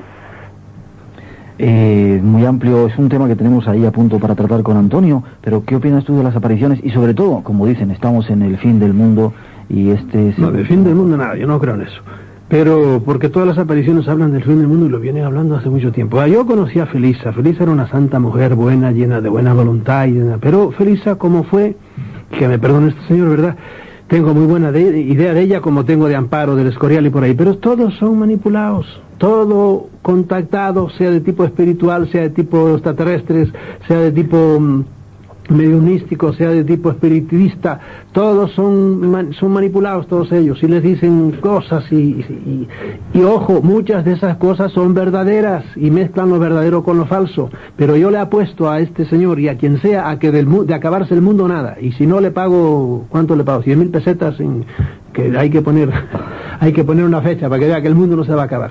Eh, muy amplio, es un tema que tenemos ahí a punto para tratar con Antonio, pero ¿qué opinas tú de las apariciones? Y sobre todo, como dicen, estamos en el fin del mundo y este es... No, del fin del mundo nada, yo no creo en eso. Pero porque todas las apariciones hablan del fin del mundo y lo vienen hablando hace mucho tiempo. Ah, yo conocí a Felisa. Felisa era una santa mujer buena, llena de buena voluntad. Y llena... Pero Felisa, como fue, que me perdone este señor, ¿verdad? Tengo muy buena de... idea de ella, como tengo de Amparo, del Escorial y por ahí. Pero todos son manipulados. Todo contactado, sea de tipo espiritual, sea de tipo extraterrestres, sea de tipo um, mediunístico, sea de tipo espiritista, todos son man, son manipulados, todos ellos, y les dicen cosas y, y, y, y ojo, muchas de esas cosas son verdaderas y mezclan lo verdadero con lo falso, pero yo le apuesto a este señor y a quien sea a que del, de acabarse el mundo nada, y si no le pago, ¿cuánto le pago? cien mil pesetas en, que hay que poner hay que poner una fecha para que vea que el mundo no se va a acabar.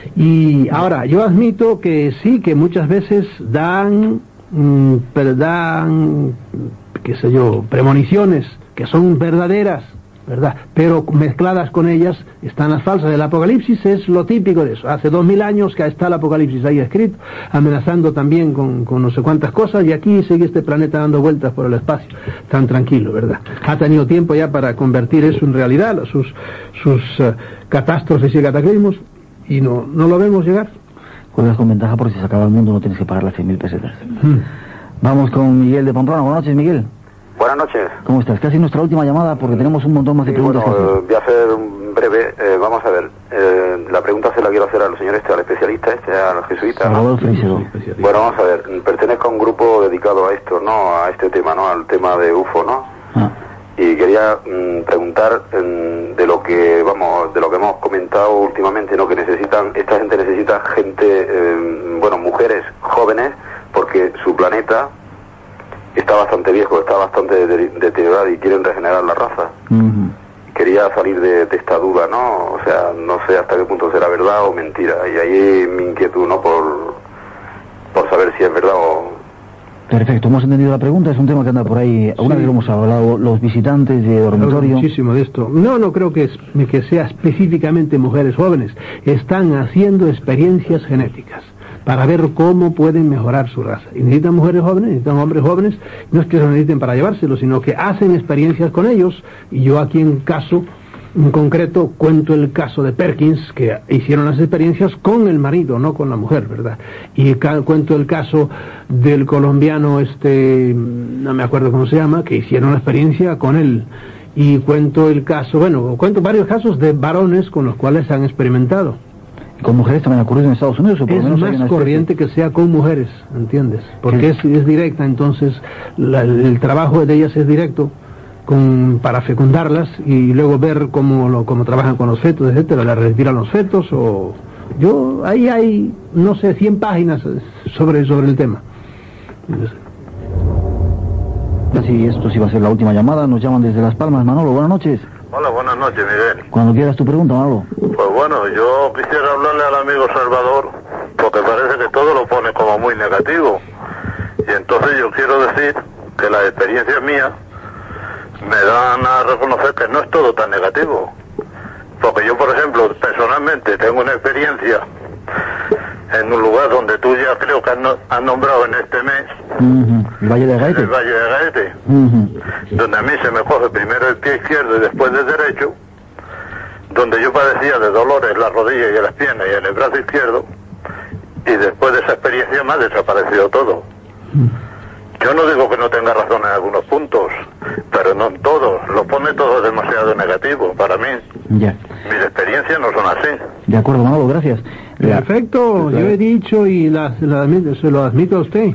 Y ahora, yo admito que sí, que muchas veces dan Mm, pero dan, qué sé yo, premoniciones que son verdaderas, ¿verdad? Pero mezcladas con ellas están las falsas. El Apocalipsis es lo típico de eso. Hace dos mil años que está el Apocalipsis ahí escrito, amenazando también con, con no sé cuántas cosas, y aquí sigue este planeta dando vueltas por el espacio, tan tranquilo, ¿verdad? Ha tenido tiempo ya para convertir eso en realidad, sus, sus uh, catástrofes y cataclismos, y no, no lo vemos llegar. Juegas con ventaja porque si se acaba el mundo no tienes que pagar las cien mil pesetas. Hmm. Vamos con Miguel de Pamplona. Buenas noches, Miguel. Buenas noches. ¿Cómo estás? Casi nuestra última llamada porque tenemos un montón más de sí, preguntas bueno, que hacer. Eh, voy a hacer un breve. Eh, vamos a ver. Eh, la pregunta se la quiero hacer al señor este, al especialista este, al jesuita. Salvador Frísero. Bueno, vamos a ver. Pertenezco a un grupo dedicado a esto, ¿no? A este tema, ¿no? Al tema de U F O, ¿no? Ah. Y quería mmm, preguntar mmm, de lo que vamos, de lo que hemos comentado últimamente, ¿no? Que necesitan, esta gente necesita gente, eh, bueno, mujeres jóvenes, porque su planeta está bastante viejo, está bastante de, de, deteriorado y quieren regenerar la raza. Uh-huh. Quería salir de, de esta duda, ¿no? O sea, no sé hasta qué punto será verdad o mentira. Y ahí mi inquietud, ¿no? Por, por saber si es verdad o... Perfecto, hemos entendido la pregunta, es un tema que anda por ahí, una vez lo hemos hablado, los visitantes de dormitorio. Muchísimo de esto. No, no creo que, es, que sea específicamente mujeres jóvenes, están haciendo experiencias genéticas para ver cómo pueden mejorar su raza. Y necesitan mujeres jóvenes, necesitan hombres jóvenes, no es que se lo necesiten para llevárselos, sino que hacen experiencias con ellos, y yo aquí en caso... En concreto, cuento el caso de Perkins, que hicieron las experiencias con el marido, no con la mujer, ¿verdad? Y cuento el caso del colombiano, este, no me acuerdo cómo se llama, que hicieron la experiencia con él. Y cuento el caso, bueno, cuento varios casos de varones con los cuales han experimentado. ¿Con mujeres también ha ocurrido en Estados Unidos? ¿O por es lo menos más corriente que sea con mujeres, ¿entiendes? Porque es, es directa, entonces la, el trabajo de ellas es directo. Con, para fecundarlas y luego ver cómo, lo, cómo trabajan con los fetos, etcétera, le retiran los fetos o... Yo, ahí hay, no sé, cien páginas sobre, sobre el tema. Sí, esto sí va a ser la última llamada, nos llaman desde Las Palmas. Manolo, buenas noches. Hola, buenas noches, Miguel. Cuando quieras tu pregunta, Manolo. Pues bueno, yo quisiera hablarle al amigo Salvador, porque parece que todo lo pone como muy negativo. Y entonces yo quiero decir que las experiencias mías me dan a reconocer que no es todo tan negativo. Porque yo, por ejemplo, personalmente tengo una experiencia en un lugar donde tú ya creo que has, no, has nombrado en este mes, uh-huh. el Valle de Gaete, el Valle de Gaete, uh-huh. donde a mí se me coge primero el pie izquierdo y después el derecho, donde yo padecía de dolores en la rodilla y en las piernas y en el brazo izquierdo, y después de esa experiencia me ha desaparecido todo. Uh-huh. Yo no digo que no tenga razón en algunos puntos, pero no en todos. Lo pone todo demasiado negativo para mí. Ya. Mis experiencias no son así. De acuerdo, Manolo, gracias. Perfecto, yo he dicho y la, la, se lo admito a usted.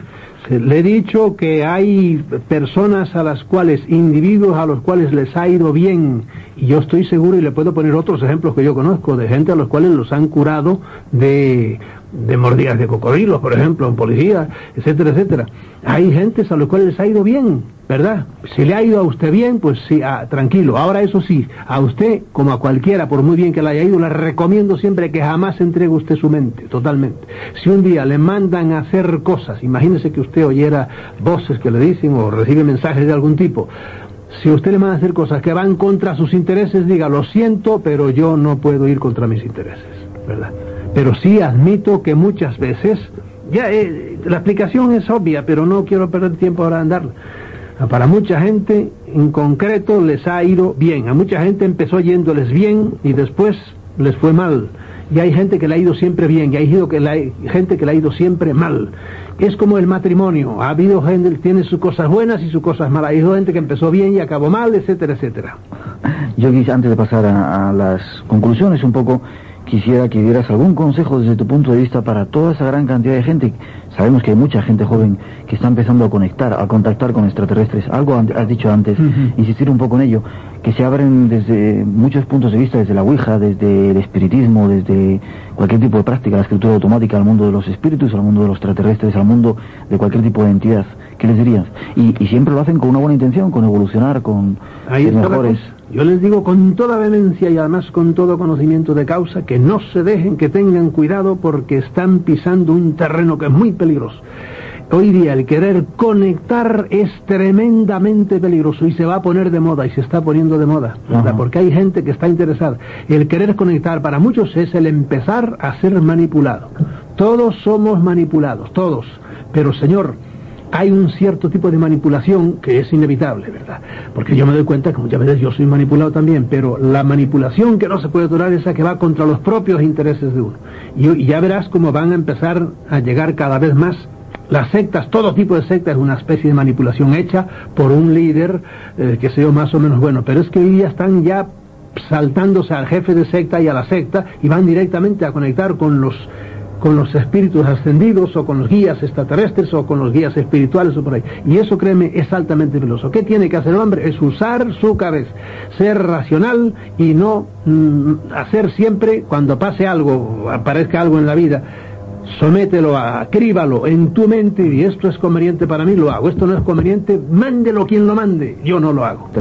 Le he dicho que hay personas a las cuales, individuos a los cuales les ha ido bien, y yo estoy seguro, y le puedo poner otros ejemplos que yo conozco, de gente a los cuales los han curado de, de mordidas de cocodrilos, por ejemplo, en policía, etcétera, etcétera. Hay gentes a los cuales les ha ido bien, ¿verdad? Si le ha ido a usted bien, pues sí, ah, tranquilo. Ahora, eso sí, a usted, como a cualquiera, por muy bien que le haya ido, le recomiendo siempre que jamás entregue usted su mente, totalmente. Si un día le mandan a hacer cosas, imagínese que usted oyera voces que le dicen o recibe mensajes de algún tipo. Si usted le manda a hacer cosas que van contra sus intereses, diga, lo siento, pero yo no puedo ir contra mis intereses, ¿verdad? Pero sí admito que muchas veces, ya eh, la explicación es obvia, pero no quiero perder tiempo ahora en darla. Para mucha gente en concreto les ha ido bien, a mucha gente empezó yéndoles bien y después les fue mal. Y hay gente que le ha ido siempre bien, y hay gente que le ha ido siempre mal. Es como el matrimonio, ha habido gente que tiene sus cosas buenas y sus cosas malas. Hay gente que empezó bien y acabó mal, etcétera, etcétera. Yo quisiera, antes de pasar a, a las conclusiones un poco, quisiera que dieras algún consejo desde tu punto de vista para toda esa gran cantidad de gente. Sabemos que hay mucha gente joven que está empezando a conectar, a contactar con extraterrestres. Algo has dicho antes, uh-huh. Insistir un poco en ello, que se abren desde muchos puntos de vista, desde la Ouija, desde el espiritismo, desde cualquier tipo de práctica, la escritura automática, al mundo de los espíritus, al mundo de los extraterrestres, al mundo de cualquier tipo de entidad. ¿Qué les dirías? Y, y siempre lo hacen con una buena intención, con evolucionar, con ser mejores. Yo les digo con toda vehemencia y además con todo conocimiento de causa que no se dejen, que tengan cuidado porque están pisando un terreno que es muy peligroso. Hoy día el querer conectar es tremendamente peligroso y se va a poner de moda y se está poniendo de moda, ¿verdad? Uh-huh. Porque hay gente que está interesada. El querer conectar para muchos es el empezar a ser manipulado. Todos somos manipulados, todos. Pero señor, hay un cierto tipo de manipulación que es inevitable, ¿verdad? Porque yo me doy cuenta que muchas veces yo soy manipulado también, pero la manipulación que no se puede tolerar es esa que va contra los propios intereses de uno. Y, y ya verás cómo van a empezar a llegar cada vez más las sectas. Todo tipo de secta es una especie de manipulación hecha por un líder, eh, que sea más o menos bueno, pero es que hoy día están ya saltándose al jefe de secta y a la secta y van directamente a conectar con los con los espíritus ascendidos o con los guías extraterrestres o con los guías espirituales o por ahí. Y eso, créeme, es altamente peligroso. ¿Qué tiene que hacer el hombre? Es usar su cabeza, ser racional y no mm, hacer siempre, cuando pase algo, aparezca algo en la vida, somételo, a, acríbalo en tu mente y esto es conveniente para mí, lo hago. Esto no es conveniente, mándelo quien lo mande, yo no lo hago.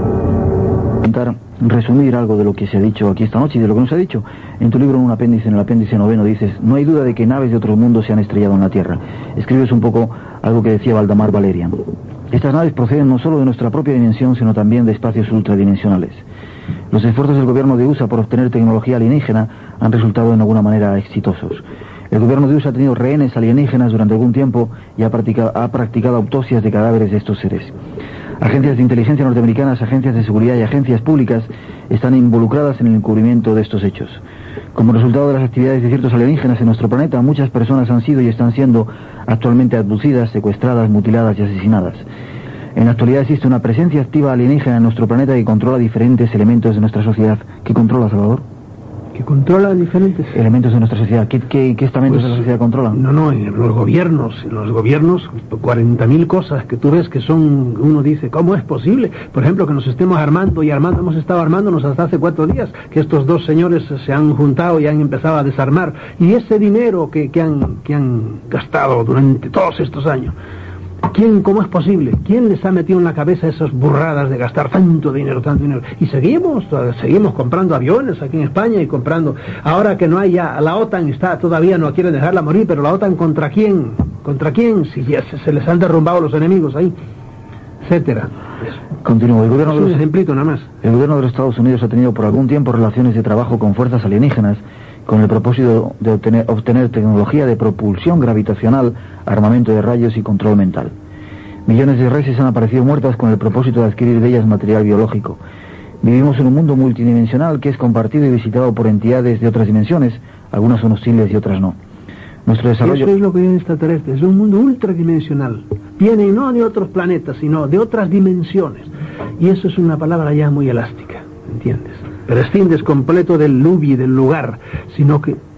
Intentar resumir algo de lo que se ha dicho aquí esta noche y de lo que nos ha dicho. En tu libro, en un apéndice, en el apéndice noveno, dices: no hay duda de que naves de otros mundos se han estrellado en la Tierra. Escribes un poco algo que decía Valdemar Valerian. Estas naves proceden no solo de nuestra propia dimensión, sino también de espacios ultradimensionales. Los esfuerzos del gobierno de U S A por obtener tecnología alienígena han resultado en alguna manera exitosos. El gobierno de U S A ha tenido rehenes alienígenas durante algún tiempo y ha practicado, ha practicado autopsias de cadáveres de estos seres. Agencias de inteligencia norteamericanas, agencias de seguridad y agencias públicas están involucradas en el encubrimiento de estos hechos. Como resultado de las actividades de ciertos alienígenas en nuestro planeta, muchas personas han sido y están siendo actualmente abducidas, secuestradas, mutiladas y asesinadas. En la actualidad existe una presencia activa alienígena en nuestro planeta que controla diferentes elementos de nuestra sociedad. ¿Qué controla, Salvador? Que controla diferentes elementos de nuestra sociedad. ¿Qué, qué, qué estamentos pues, de la sociedad controlan? No, no, los gobiernos, los gobiernos, cuarenta mil cosas que tú ves que son, uno dice, ¿cómo es posible? Por ejemplo, que nos estemos armando y armando, hemos estado armándonos hasta hace cuatro días, que estos dos señores se han juntado y han empezado a desarmar, y ese dinero que, que, han, que han gastado durante todos estos años, ¿quién, cómo es posible? ¿Quién les ha metido en la cabeza esas burradas de gastar tanto dinero, tanto dinero? Y seguimos, seguimos comprando aviones aquí en España y comprando. Ahora que no hay ya, la OTAN está todavía, no quieren dejarla morir, pero la OTAN ¿contra quién? ¿Contra quién? Si ya se, se les han derrumbado los enemigos ahí, etcétera. Continúo. El gobierno, de los, un ejemplito nada más. El gobierno de los Estados Unidos ha tenido por algún tiempo relaciones de trabajo con fuerzas alienígenas con el propósito de obtener, obtener tecnología de propulsión gravitacional, armamento de rayos y control mental. Millones de reses han aparecido muertas con el propósito de adquirir de ellas material biológico. Vivimos en un mundo multidimensional que es compartido y visitado por entidades de otras dimensiones, algunas son hostiles y otras no. Nuestro desarrollo... Eso es lo que viene extraterrestre, es un mundo ultradimensional. Vienen no de otros planetas, sino de otras dimensiones. Y eso es una palabra ya muy elástica, ¿entiendes? Prescindes completo del lubi, del lugar, sino que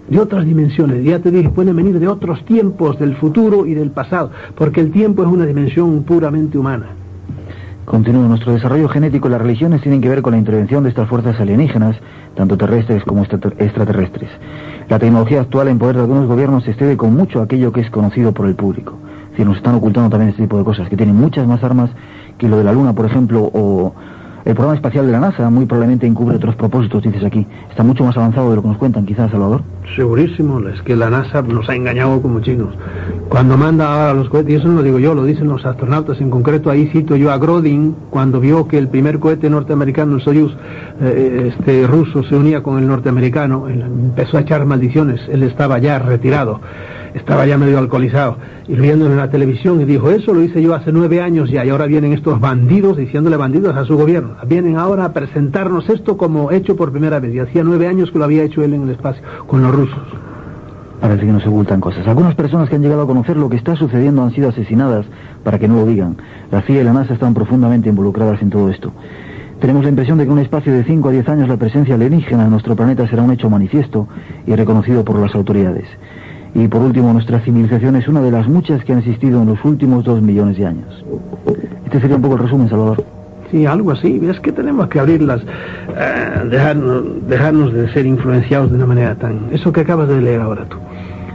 de otras dimensiones. Ya te dije, pueden venir de otros tiempos, del futuro y del pasado, porque el tiempo es una dimensión puramente humana. Continúo. Nuestro desarrollo genético y las religiones tienen que ver con la intervención de estas fuerzas alienígenas, tanto terrestres como extraterrestres. La tecnología actual en poder de algunos gobiernos excede con mucho aquello que es conocido por el público. Es decir, nos están ocultando también este tipo de cosas, que tienen muchas más armas que lo de la Luna, por ejemplo, o el programa espacial de la NASA, muy probablemente encubre otros propósitos, dices aquí. Está mucho más avanzado de lo que nos cuentan, quizás, Salvador. Segurísimo, es que la NASA nos ha engañado como chinos. Cuando manda a los cohetes, y eso no lo digo yo, lo dicen los astronautas, en concreto ahí cito yo a Grodin, cuando vio que el primer cohete norteamericano, el Soyuz, eh, este ruso, se unía con el norteamericano, él empezó a echar maldiciones, él estaba ya retirado, estaba ya medio alcoholizado, y viéndolo en la televisión, y dijo, eso lo hice yo hace nueve años ya, y ahora vienen estos bandidos, diciéndole bandidos a su gobierno, vienen ahora a presentarnos esto como hecho por primera vez, y hacía nueve años que lo había hecho él en el espacio, con los rusos. Parece que nos ocultan cosas. Algunas personas que han llegado a conocer lo que está sucediendo han sido asesinadas para que no lo digan. La C I A y la NASA están profundamente involucradas en todo esto. Tenemos la impresión de que en un espacio de cinco a diez años la presencia alienígena en nuestro planeta será un hecho manifiesto y reconocido por las autoridades. Y por último, nuestra civilización es una de las muchas que han existido en los últimos dos millones de años. Este sería un poco el resumen, Salvador. Sí, algo así. Es que tenemos que abrirlas, eh, dejarnos, dejarnos de ser influenciados de una manera tan... Eso que acabas de leer ahora tú.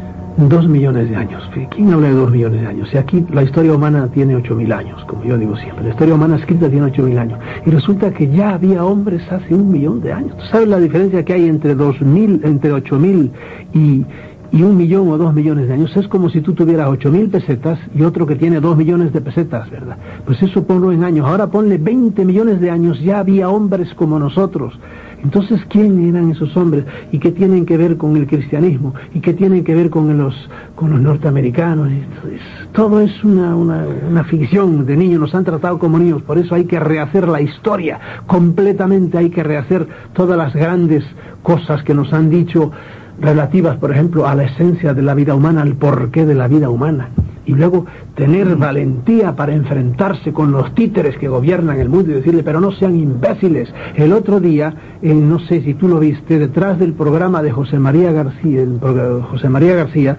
Dos millones de años. ¿Quién habla de dos millones de años? Si aquí la historia humana tiene ocho mil años, como yo digo siempre. La historia humana escrita tiene ocho mil años. Y resulta que ya había hombres hace un millón de años. ¿Tú sabes la diferencia que hay entre dos mil, entre ocho mil y... y un millón o dos millones de años? Es como si tú tuvieras ocho mil pesetas y otro que tiene dos millones de pesetas, ¿verdad? Pues eso ponlo en años. Ahora ponle veinte millones de años, ya había hombres como nosotros. Entonces, ¿quién eran esos hombres? ¿Y qué tienen que ver con el cristianismo? ¿Y qué tienen que ver con los, con los norteamericanos? Todo es una, una, una ficción de niños, nos han tratado como niños, por eso hay que rehacer la historia completamente, hay que rehacer todas las grandes cosas que nos han dicho, relativas, por ejemplo, a la esencia de la vida humana, al porqué de la vida humana. Y luego tener valentía para enfrentarse con los títeres que gobiernan el mundo y decirle, pero no sean imbéciles. El otro día, eh, no sé si tú lo viste, detrás del programa de José María García, el José María García,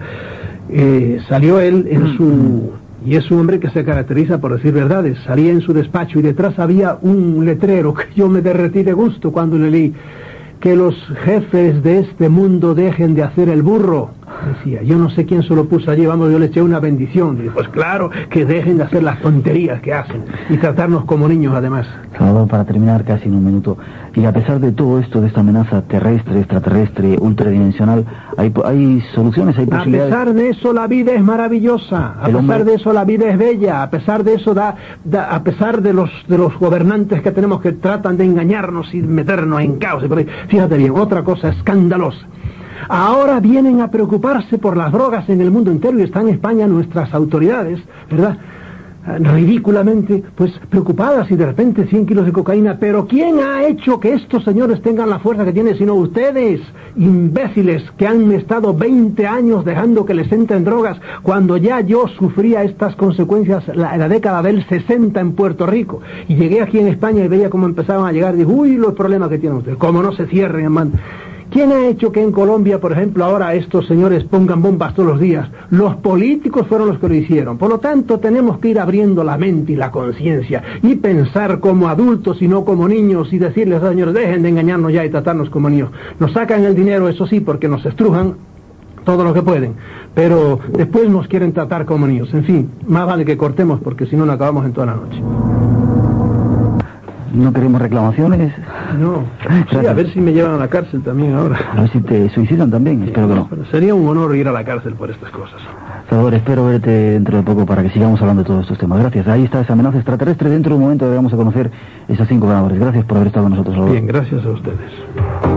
eh, salió él en su... Y es un hombre que se caracteriza por decir verdades. Salía en su despacho y detrás había un letrero que yo me derretí de gusto cuando le leí: que los jefes de este mundo dejen de hacer el burro, decía. Yo no sé quién se lo puso allí, vamos, yo le eché una bendición. Dije, pues claro, que dejen de hacer las tonterías que hacen y tratarnos como niños además. Salvador, para terminar casi en un minuto, y a pesar de todo esto, de esta amenaza terrestre, extraterrestre, ultradimensional, hay, hay soluciones, hay posibilidades. A pesar de eso la vida es maravillosa, a El pesar hombre... de eso la vida es bella, a pesar de eso da, da a pesar de los de los gobernantes que tenemos que tratan de engañarnos y meternos en caos. Fíjate bien, otra cosa escandalosa. Ahora vienen a preocuparse por las drogas en el mundo entero y están en España nuestras autoridades, ¿verdad? Ridículamente, pues preocupadas y de repente cien kilos de cocaína. Pero ¿quién ha hecho que estos señores tengan la fuerza que tienen? Sino ustedes, imbéciles, que han estado veinte años dejando que les entren drogas, cuando ya yo sufría estas consecuencias la, en la década del sesenta en Puerto Rico. Y llegué aquí en España y veía cómo empezaban a llegar y dije, uy, los problemas que tienen ustedes, cómo no se cierren, hermano. ¿Quién ha hecho que en Colombia, por ejemplo, ahora estos señores pongan bombas todos los días? Los políticos fueron los que lo hicieron. Por lo tanto, tenemos que ir abriendo la mente y la conciencia y pensar como adultos y no como niños y decirles a los señores, dejen de engañarnos ya y tratarnos como niños. Nos sacan el dinero, eso sí, porque nos estrujan todo lo que pueden, pero después nos quieren tratar como niños. En fin, más vale que cortemos porque si no, no acabamos en toda la noche. No queremos reclamaciones. No, sí, a ver si me llevan a la cárcel también ahora. A ver si te suicidan también, espero que no. Pero sería un honor ir a la cárcel por estas cosas. Salvador, espero verte dentro de poco para que sigamos hablando de todos estos temas. Gracias. Ahí está esa amenaza extraterrestre. Dentro de un momento vamos a conocer esas cinco ganadores. Gracias por haber estado con nosotros, Salvador. Bien, gracias a ustedes.